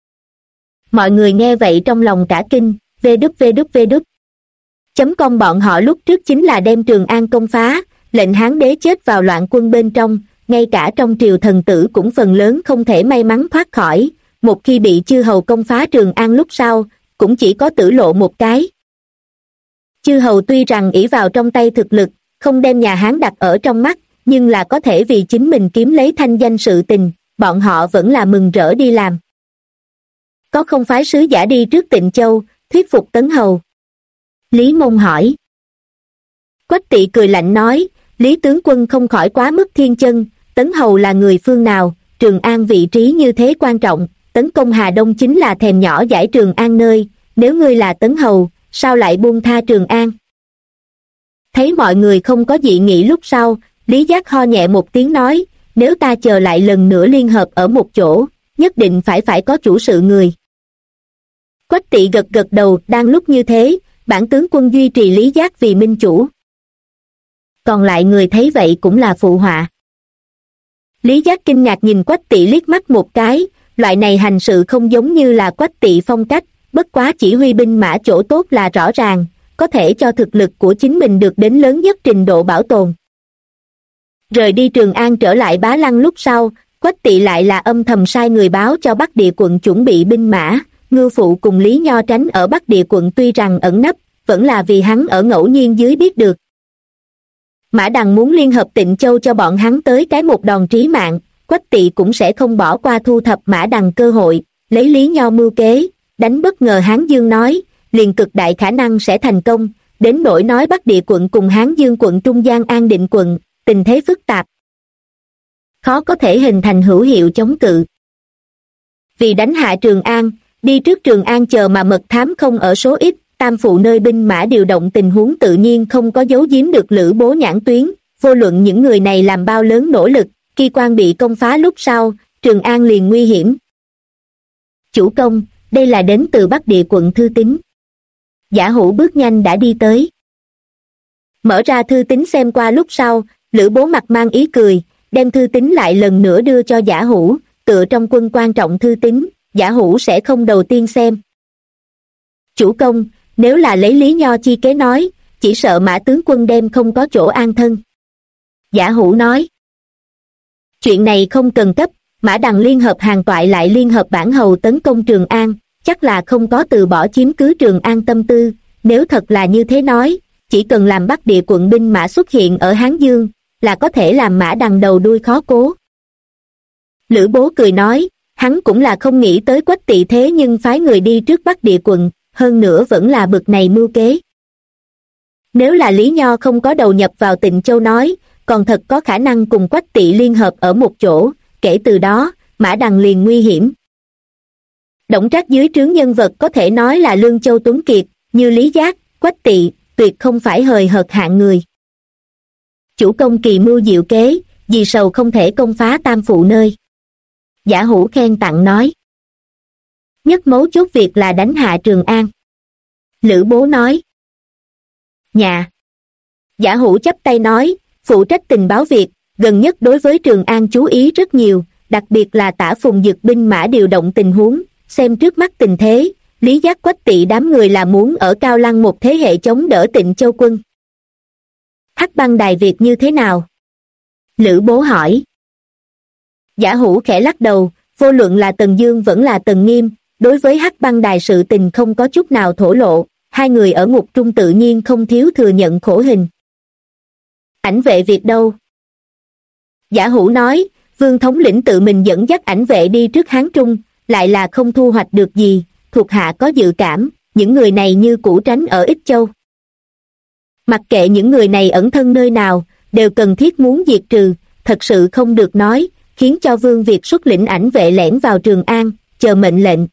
Mọi người nghe vậy trong lòng cả kinh, vđvđvđ. .com bọn họ lúc trước chính là đem Trường An công phá, lệnh Hán đế chết vào loạn quân bên trong, ngay cả trong triều thần tử cũng phần lớn không thể may mắn thoát khỏi, một khi bị chư hầu công phá Trường An lúc sau, cũng chỉ có tử lộ một cái. Chư hầu tuy rằng ỷ vào trong tay thực lực, không đem nhà Hán đặt ở trong mắt, nhưng là có thể vì chính mình kiếm lấy thanh danh sự tình, bọn họ vẫn là mừng rỡ đi làm. Có không phái sứ giả đi trước Tịnh Châu, thuyết phục Tấn Hầu? Lý Mông hỏi. Quách Tỵ cười lạnh nói, Lý tướng quân không khỏi quá mức thiên chân, Tấn Hầu là người phương nào, Trường An vị trí như thế quan trọng, tấn công Hà Đông chính là thèm nhỏ dãi Trường An nơi, nếu ngươi là Tấn Hầu, sao lại buông tha Trường An? Thấy mọi người không có dị nghị lúc sau, Lý Giác ho nhẹ một tiếng nói, nếu ta chờ lại lần nữa liên hợp ở một chỗ, nhất định phải có chủ sự người. Quách Tỵ gật gật đầu, đang lúc như thế, bản tướng quân duy trì Lý Giác vì minh chủ. Còn lại người thấy vậy cũng là phụ họa. Lý Giác kinh ngạc nhìn Quách Tỵ liếc mắt một cái, loại này hành sự không giống như là Quách Tỵ phong cách, bất quá chỉ huy binh mã chỗ tốt là rõ ràng, có thể cho thực lực của chính mình được đến lớn nhất trình độ bảo tồn. Rời đi Trường An trở lại Bá Lăng lúc sau, Quách Tỵ lại là âm thầm sai người báo cho Bắc Địa quận chuẩn bị binh mã, Ngưu Phụ cùng Lý Nho tránh ở Bắc Địa quận tuy rằng ẩn nấp, vẫn là vì hắn ở ngẫu nhiên dưới biết được. Mã Đằng muốn liên hợp Tịnh Châu cho bọn hắn tới cái một đòn trí mạng, Quách Tỵ cũng sẽ không bỏ qua thu thập Mã Đằng cơ hội, lấy Lý Nho mưu kế, đánh bất ngờ Hán Dương nói, liền cực đại khả năng sẽ thành công, đến nỗi nói Bắc Địa quận cùng Hán Dương quận trung gian An Định quận, tình thế phức tạp, khó có thể hình thành hữu hiệu chống cự. Vì đánh hạ Trường An, đi trước Trường An chờ mà mật thám không ở số ít, Tam Phụ nơi binh mã điều động tình huống tự nhiên không có giấu giếm được Lữ Bố nhãn tuyến, vô luận những người này làm bao lớn nỗ lực, khi quan bị công phá lúc sau, Trường An liền nguy hiểm. Chủ công, đây là đến từ Bắc Địa quận thư tín. Giả Hủ bước nhanh đã đi tới. Mở ra thư tín xem qua lúc sau, Lữ Bố mặt mang ý cười, đem thư tín lại lần nữa đưa cho Giả Hủ, tựa trong quân quan trọng thư tín, Giả Hủ sẽ không đầu tiên xem. Chủ công, nếu là lấy Lý Nho chi kế nói, chỉ sợ Mã tướng quân đem không có chỗ an thân. Giả Hủ nói. Chuyện này không cần cấp, Mã Đằng liên hợp Hàn Toại lại liên hợp Bản Hầu tấn công Trường An, chắc là không có từ bỏ chiếm cứ Trường An tâm tư, nếu thật là như thế nói, chỉ cần làm Bắc Địa quận binh mã xuất hiện ở Hán Dương, là có thể làm Mã Đằng đầu đuôi khó cố. Lữ Bố cười nói, hắn cũng là không nghĩ tới Quách Tỵ thế nhưng phái người đi trước Bắc Địa quận, hơn nữa vẫn là bực này mưu kế. Nếu là Lý Nho không có đầu nhập vào Tịnh Châu nói, còn thật có khả năng cùng Quách Tỵ liên hợp ở một chỗ, kể từ đó, Mã Đằng liền nguy hiểm. Đổng Trác dưới trướng nhân vật có thể nói là Lương Châu tuấn kiệt, như Lý Giác, Quách Tỵ, tuyệt không phải hời hợt hạng người. Chủ công kỳ mưu diệu kế, vì sầu không thể công phá Tam Phụ nơi. Giả Hủ khen tặng nói. Nhất mấu chốt việc là đánh hạ Trường An. Lữ Bố nói. Nhà. Giả Hủ chắp tay nói, phụ trách tình báo việc, gần nhất đối với Trường An chú ý rất nhiều, đặc biệt là Tả Phùng Dực binh mã điều động tình huống, xem trước mắt tình thế, Lý Giác Quách Tỵ đám người là muốn ở Cao Lăng một thế hệ chống đỡ Tịnh Châu quân. Hắc Băng Đài việc như thế nào? Lữ Bố hỏi. Giả Hủ khẽ lắc đầu, vô luận là Tần Dương vẫn là Tần Nghiêm, đối với Hắc Băng Đài sự tình không có chút nào thổ lộ, hai người ở ngục trung tự nhiên không thiếu thừa nhận khổ hình. Ảnh vệ việc đâu? Giả Hủ nói, Vương thống lĩnh tự mình dẫn dắt ảnh vệ đi trước Hán Trung, lại là không thu hoạch được gì, thuộc hạ có dự cảm, những người này như cũ tránh ở Ích Châu. Mặc kệ những người này ẩn thân nơi nào, đều cần thiết muốn diệt trừ, thật sự không được nói, khiến cho Vương Việt xuất lĩnh ảnh vệ lẻn vào Trường An, chờ mệnh lệnh.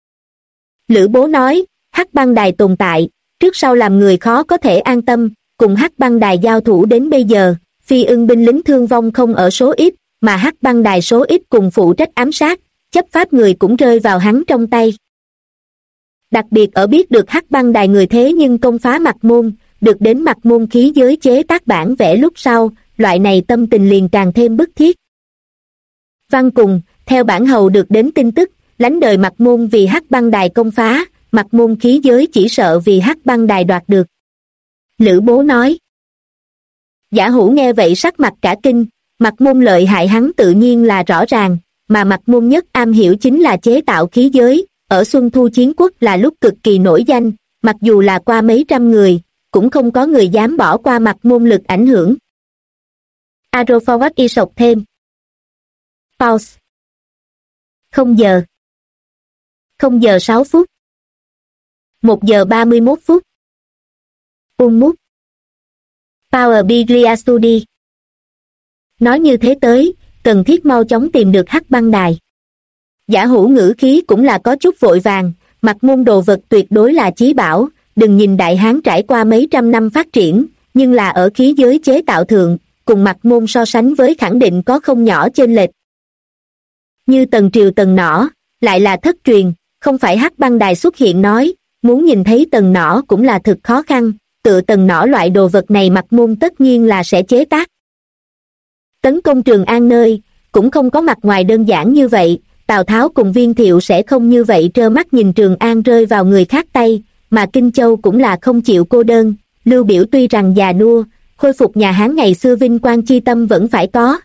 Lữ Bố nói, Hắc Băng Đài tồn tại, trước sau làm người khó có thể an tâm, cùng Hắc Băng Đài giao thủ đến bây giờ, Phi Ưng binh lính thương vong không ở số ít, mà Hắc Băng Đài số ít cùng phụ trách ám sát, chấp pháp người cũng rơi vào hắn trong tay. Đặc biệt ở biết được Hắc Băng Đài người thế nhưng công phá Mạc Môn, được đến Mạc Môn khí giới chế tác bản vẽ lúc sau, loại này tâm tình liền càng thêm bức thiết. Văn cùng, theo bản hầu được đến tin tức, lánh đời Mạc Môn vì Hắc Băng Đài công phá, Mạc Môn khí giới chỉ sợ vì Hắc Băng Đài đoạt được. Lữ Bố nói. Giả Hủ nghe vậy sắc mặt cả kinh, Mạc Môn lợi hại hắn tự nhiên là rõ ràng, mà Mạc Môn nhất am hiểu chính là chế tạo khí giới, ở Xuân Thu Chiến Quốc là lúc cực kỳ nổi danh, mặc dù là qua mấy trăm người, cũng không có người dám bỏ qua Mạc Môn lực ảnh hưởng. Aeroforward y sộc thêm. Pause. 0 giờ. 0 giờ 6 phút. 1 giờ 31 phút. Mút. Power Biglia Studi. Nói như thế tới, cần thiết mau chóng tìm được Hắc Băng Đài. Giả Hủ ngữ khí cũng là có chút vội vàng, Mạc Môn đồ vật tuyệt đối là chí bảo, đừng nhìn Đại Hán trải qua mấy trăm năm phát triển, nhưng là ở khí giới chế tạo thượng, cùng Mạc Môn so sánh với khẳng định có không nhỏ chênh lệch. Như Tần Triều Tần Nỏ, lại là thất truyền, không phải Hắc Băng Đài xuất hiện nói, muốn nhìn thấy Tần Nỏ cũng là thực khó khăn, tựa Tần Nỏ loại đồ vật này Mạc Môn tất nhiên là sẽ chế tác. Tấn công Trường An nơi, cũng không có mặt ngoài đơn giản như vậy, Tào Tháo cùng Viên Thiệu sẽ không như vậy trơ mắt nhìn Trường An rơi vào người khác tay, mà Kinh Châu cũng là không chịu cô đơn, Lưu Biểu tuy rằng già nua, khôi phục nhà Hán ngày xưa vinh quang chi tâm vẫn phải có.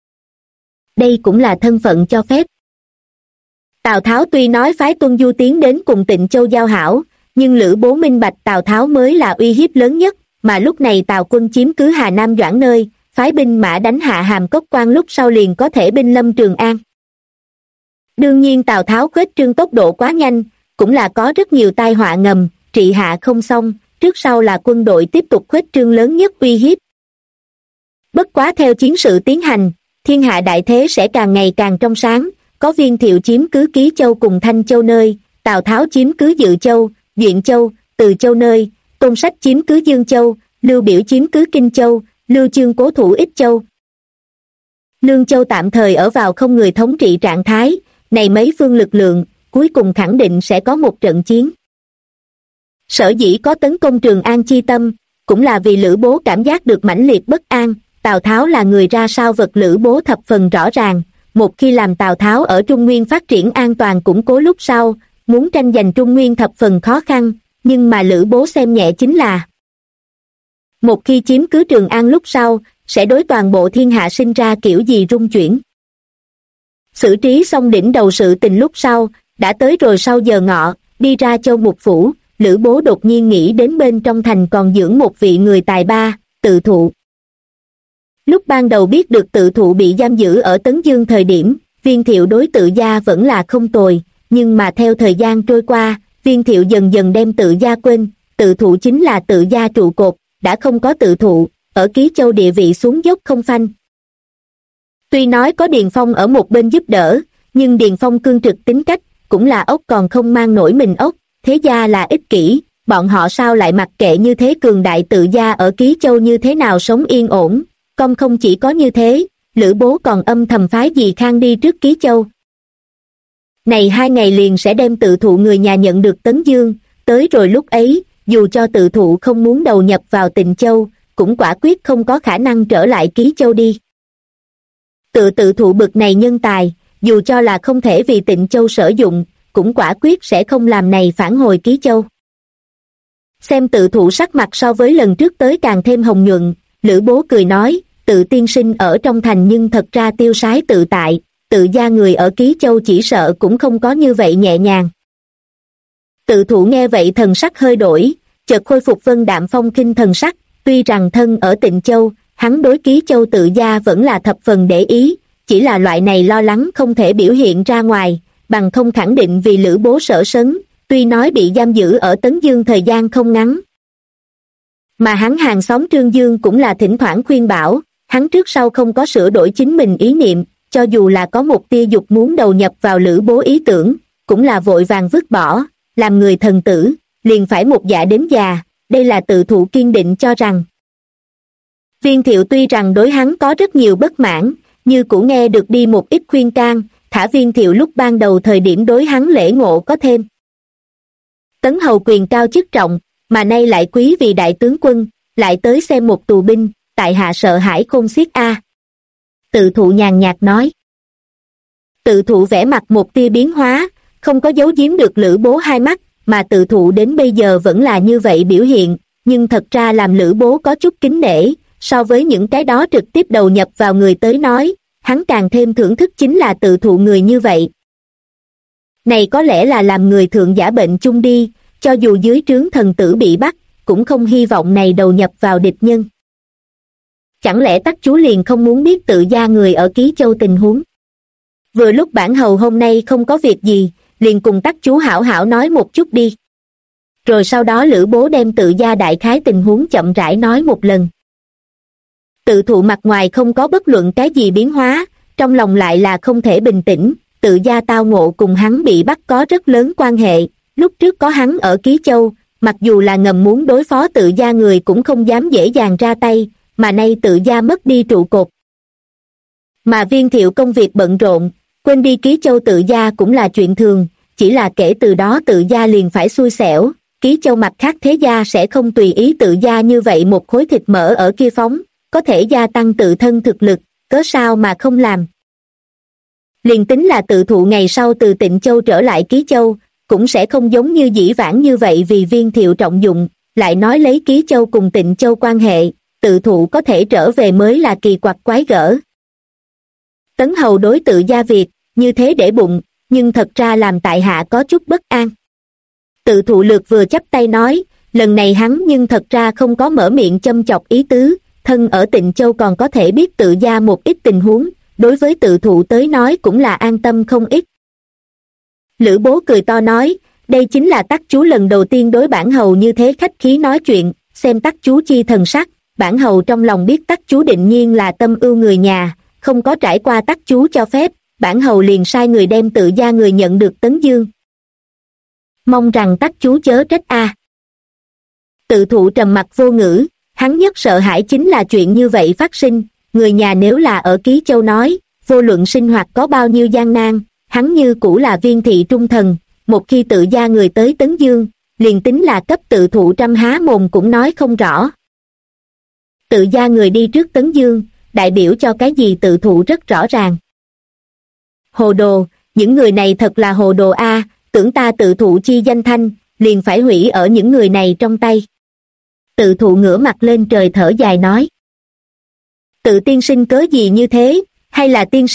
Đây cũng là thân phận cho phép. Tào Tháo tuy nói phái Tuân Du tiến đến cùng Tịnh Châu giao hảo, nhưng Lữ Bố minh bạch Tào Tháo mới là uy hiếp lớn nhất, mà lúc này Tào quân chiếm cứ Hà Nam Doãn nơi, phái binh mã đánh hạ Hàm Cốc Quan lúc sau liền có thể binh lâm Trường An. Đương nhiên Tào Tháo khuếch trương tốc độ quá nhanh, cũng là có rất nhiều tai họa ngầm, trị hạ không xong, trước sau là quân đội tiếp tục khuếch trương lớn nhất uy hiếp. Bất quá theo chiến sự tiến hành, thiên hạ đại thế sẽ càng ngày càng trong sáng, có Viên Thiệu chiếm cứ Ký Châu cùng Thanh Châu nơi, Tào Tháo chiếm cứ Dự Châu, Duyện Châu, Từ Châu nơi, Tôn Sách chiếm cứ Dương Châu, Lưu Biểu chiếm cứ Kinh Châu, Lưu Chương cố thủ Ích Châu. Lương Châu tạm thời ở vào không người thống trị trạng thái, này mấy phương lực lượng, cuối cùng khẳng định sẽ có một trận chiến. Sở dĩ có tấn công Trường An chi tâm, cũng là vì Lữ Bố cảm giác được mãnh liệt bất an, Tào Tháo là người ra sao vật Lữ Bố thập phần rõ ràng, một khi làm Tào Tháo ở Trung Nguyên phát triển an toàn củng cố lúc sau, muốn tranh giành Trung Nguyên thập phần khó khăn, nhưng mà Lữ Bố xem nhẹ chính là một khi chiếm cứ Trường An lúc sau, sẽ đối toàn bộ thiên hạ sinh ra kiểu gì rung chuyển. Xử trí xong đỉnh đầu sự tình lúc sau, đã tới rồi sau giờ ngọ, đi ra Châu Mục Phủ, Lữ Bố đột nhiên nghĩ đến bên trong thành còn dưỡng một vị người tài ba, Tự Thụ. Lúc ban đầu biết được Tự Thụ bị giam giữ ở Tấn Dương thời điểm, Viên Thiệu đối Tự gia vẫn là không tồi, nhưng mà theo thời gian trôi qua, Viên Thiệu dần dần đem Tự gia quên, Tự Thụ chính là Tự gia trụ cột, đã không có Tự Thụ, ở Ký Châu địa vị xuống dốc không phanh. Tuy nói có Điền Phong ở một bên giúp đỡ, nhưng Điền Phong cương trực tính cách, cũng là ốc còn không mang nổi mình ốc, thế gia là ích kỷ, bọn họ sao lại mặc kệ như thế cường đại Tự gia ở Ký Châu như thế nào sống yên ổn, không chỉ có như thế, Lữ Bố còn âm thầm phái Dì Khang đi trước Ký Châu. Này 2 ngày liền sẽ đem Tự Thụ người nhà nhận được Tấn Dương, tới rồi lúc ấy, dù cho Tự Thụ không muốn đầu nhập vào Tịnh Châu, cũng quả quyết không có khả năng trở lại Ký Châu đi. Tự Thụ bực này nhân tài, dù cho là không thể vì Tịnh Châu sử dụng, cũng quả quyết sẽ không làm này phản hồi Ký Châu. Xem Tự Thụ sắc mặt so với lần trước tới càng thêm hồng nhuận, Lữ Bố cười nói, Tự tiên sinh ở trong thành nhưng thật ra tiêu sái tự tại, Tự gia người ở Ký Châu chỉ sợ cũng không có như vậy nhẹ nhàng. Tự Thụ nghe vậy thần sắc hơi đổi, chợt khôi phục vân đạm phong khinh thần sắc, tuy rằng thân ở Tịnh Châu, hắn đối Ký Châu Tự gia vẫn là thập phần để ý, chỉ là loại này lo lắng không thể biểu hiện ra ngoài, bằng không khẳng định vì Lữ Bố sở sấn, tuy nói bị giam giữ ở Tấn Dương thời gian không ngắn. Mà hắn hàng xóm Trương Dương cũng là thỉnh thoảng khuyên bảo, hắn trước sau không có sửa đổi chính mình ý niệm, cho dù là có một tia dục muốn đầu nhập vào Lữ Bố ý tưởng, cũng là vội vàng vứt bỏ, làm người thần tử, liền phải một dạ đến già, đây là Tự Thụ kiên định cho rằng. Viên Thiệu tuy rằng đối hắn có rất nhiều bất mãn, như cũng nghe được đi một ít khuyên can, thả Viên Thiệu lúc ban đầu thời điểm đối hắn lễ ngộ có thêm. Tấn hầu quyền cao chức trọng, mà nay lại quý vì đại tướng quân, lại tới xem một tù binh, tại hạ sợ hãi khôn xiết a. Tự Thụ nhàn nhạt nói. Tự Thụ vẽ mặt một tia biến hóa, không có giấu giếm được Lữ Bố hai mắt, mà Tự Thụ đến bây giờ vẫn là như vậy biểu hiện, nhưng thật ra làm Lữ Bố có chút kính nể, so với những cái đó trực tiếp đầu nhập vào người tới nói, hắn càng thêm thưởng thức chính là Tự Thụ người như vậy. Này có lẽ là làm người thượng giả bệnh chung đi, cho dù dưới trướng thần tử bị bắt, cũng không hy vọng này đầu nhập vào địch nhân. Chẳng lẽ Tắc Chú liền không muốn biết Tự gia người ở Ký Châu tình huống? Vừa lúc bản hầu hôm nay không có việc gì, liền cùng Tắc Chú hảo hảo nói một chút đi. Rồi sau đó Lữ Bố đem Tự gia đại khái tình huống chậm rãi nói một lần. Tự Thụ mặt ngoài không có bất luận cái gì biến hóa, trong lòng lại là không thể bình tĩnh, Tự gia tao ngộ cùng hắn bị bắt có rất lớn quan hệ, lúc trước có hắn ở Ký Châu, mặc dù là ngầm muốn đối phó Tự gia người cũng không dám dễ dàng ra tay, mà nay Tự gia mất đi trụ cột. Mà Viên Thiệu công việc bận rộn, quên đi Ký Châu Tự gia cũng là chuyện thường, chỉ là kể từ đó Tự gia liền phải xui xẻo, Ký Châu mặt khác thế gia sẽ không tùy ý Tự gia như vậy một khối thịt mỡ ở kia phóng, có thể gia tăng tự thân thực lực, cớ sao mà không làm. Liền tính là Tự Thụ ngày sau từ Tịnh Châu trở lại Ký Châu, cũng sẽ không giống như dĩ vãng như vậy vì Viên Thiệu trọng dụng, lại nói lấy Ký Châu cùng Tịnh Châu quan hệ, Tự Thụ có thể trở về mới là kỳ quặc quái gở. Tấn hầu đối Tự gia việc, như thế để bụng, nhưng thật ra làm tại hạ có chút bất an. Tự Thụ lược vừa chắp tay nói, lần này hắn nhưng thật ra không có mở miệng châm chọc ý tứ, thân ở Tịnh Châu còn có thể biết Tự gia một ít tình huống, đối với Tự Thụ tới nói cũng là an tâm không ít. Lữ Bố cười to nói, đây chính là Tắc Chú lần đầu tiên đối bản hầu như thế khách khí nói chuyện, xem Tắc Chú chi thần sắc, bản hầu trong lòng biết Tắc Chú định nhiên là tâm ưu người nhà, không có trải qua Tắc Chú cho phép, bản hầu liền sai người đem Tự gia người nhận được Tấn Dương. Mong rằng Tắc Chú chớ trách a. Tự Thụ trầm mặt vô ngữ, Hắn nhất sợ hãi chính là chuyện như vậy phát sinh, người nhà nếu là ở Ký Châu nói, vô luận sinh hoạt có bao nhiêu gian nan, hắn như cũ là viên thị trung thần, một khi tự gia người tới Tấn Dương, liền tính là cấp tự thụ trăm há mồm cũng nói không rõ. Tự gia người đi trước Tấn Dương, đại biểu cho cái gì tự thụ rất rõ ràng. Hồ đồ, những người này thật là hồ đồ a, tưởng ta tự thụ chi danh thanh, liền phải hủy ở những người này trong tay. Tự thụ ngửa mặt lên trời thở dài nói. Tự tiên sinh cớ gì như thế, hay là tiên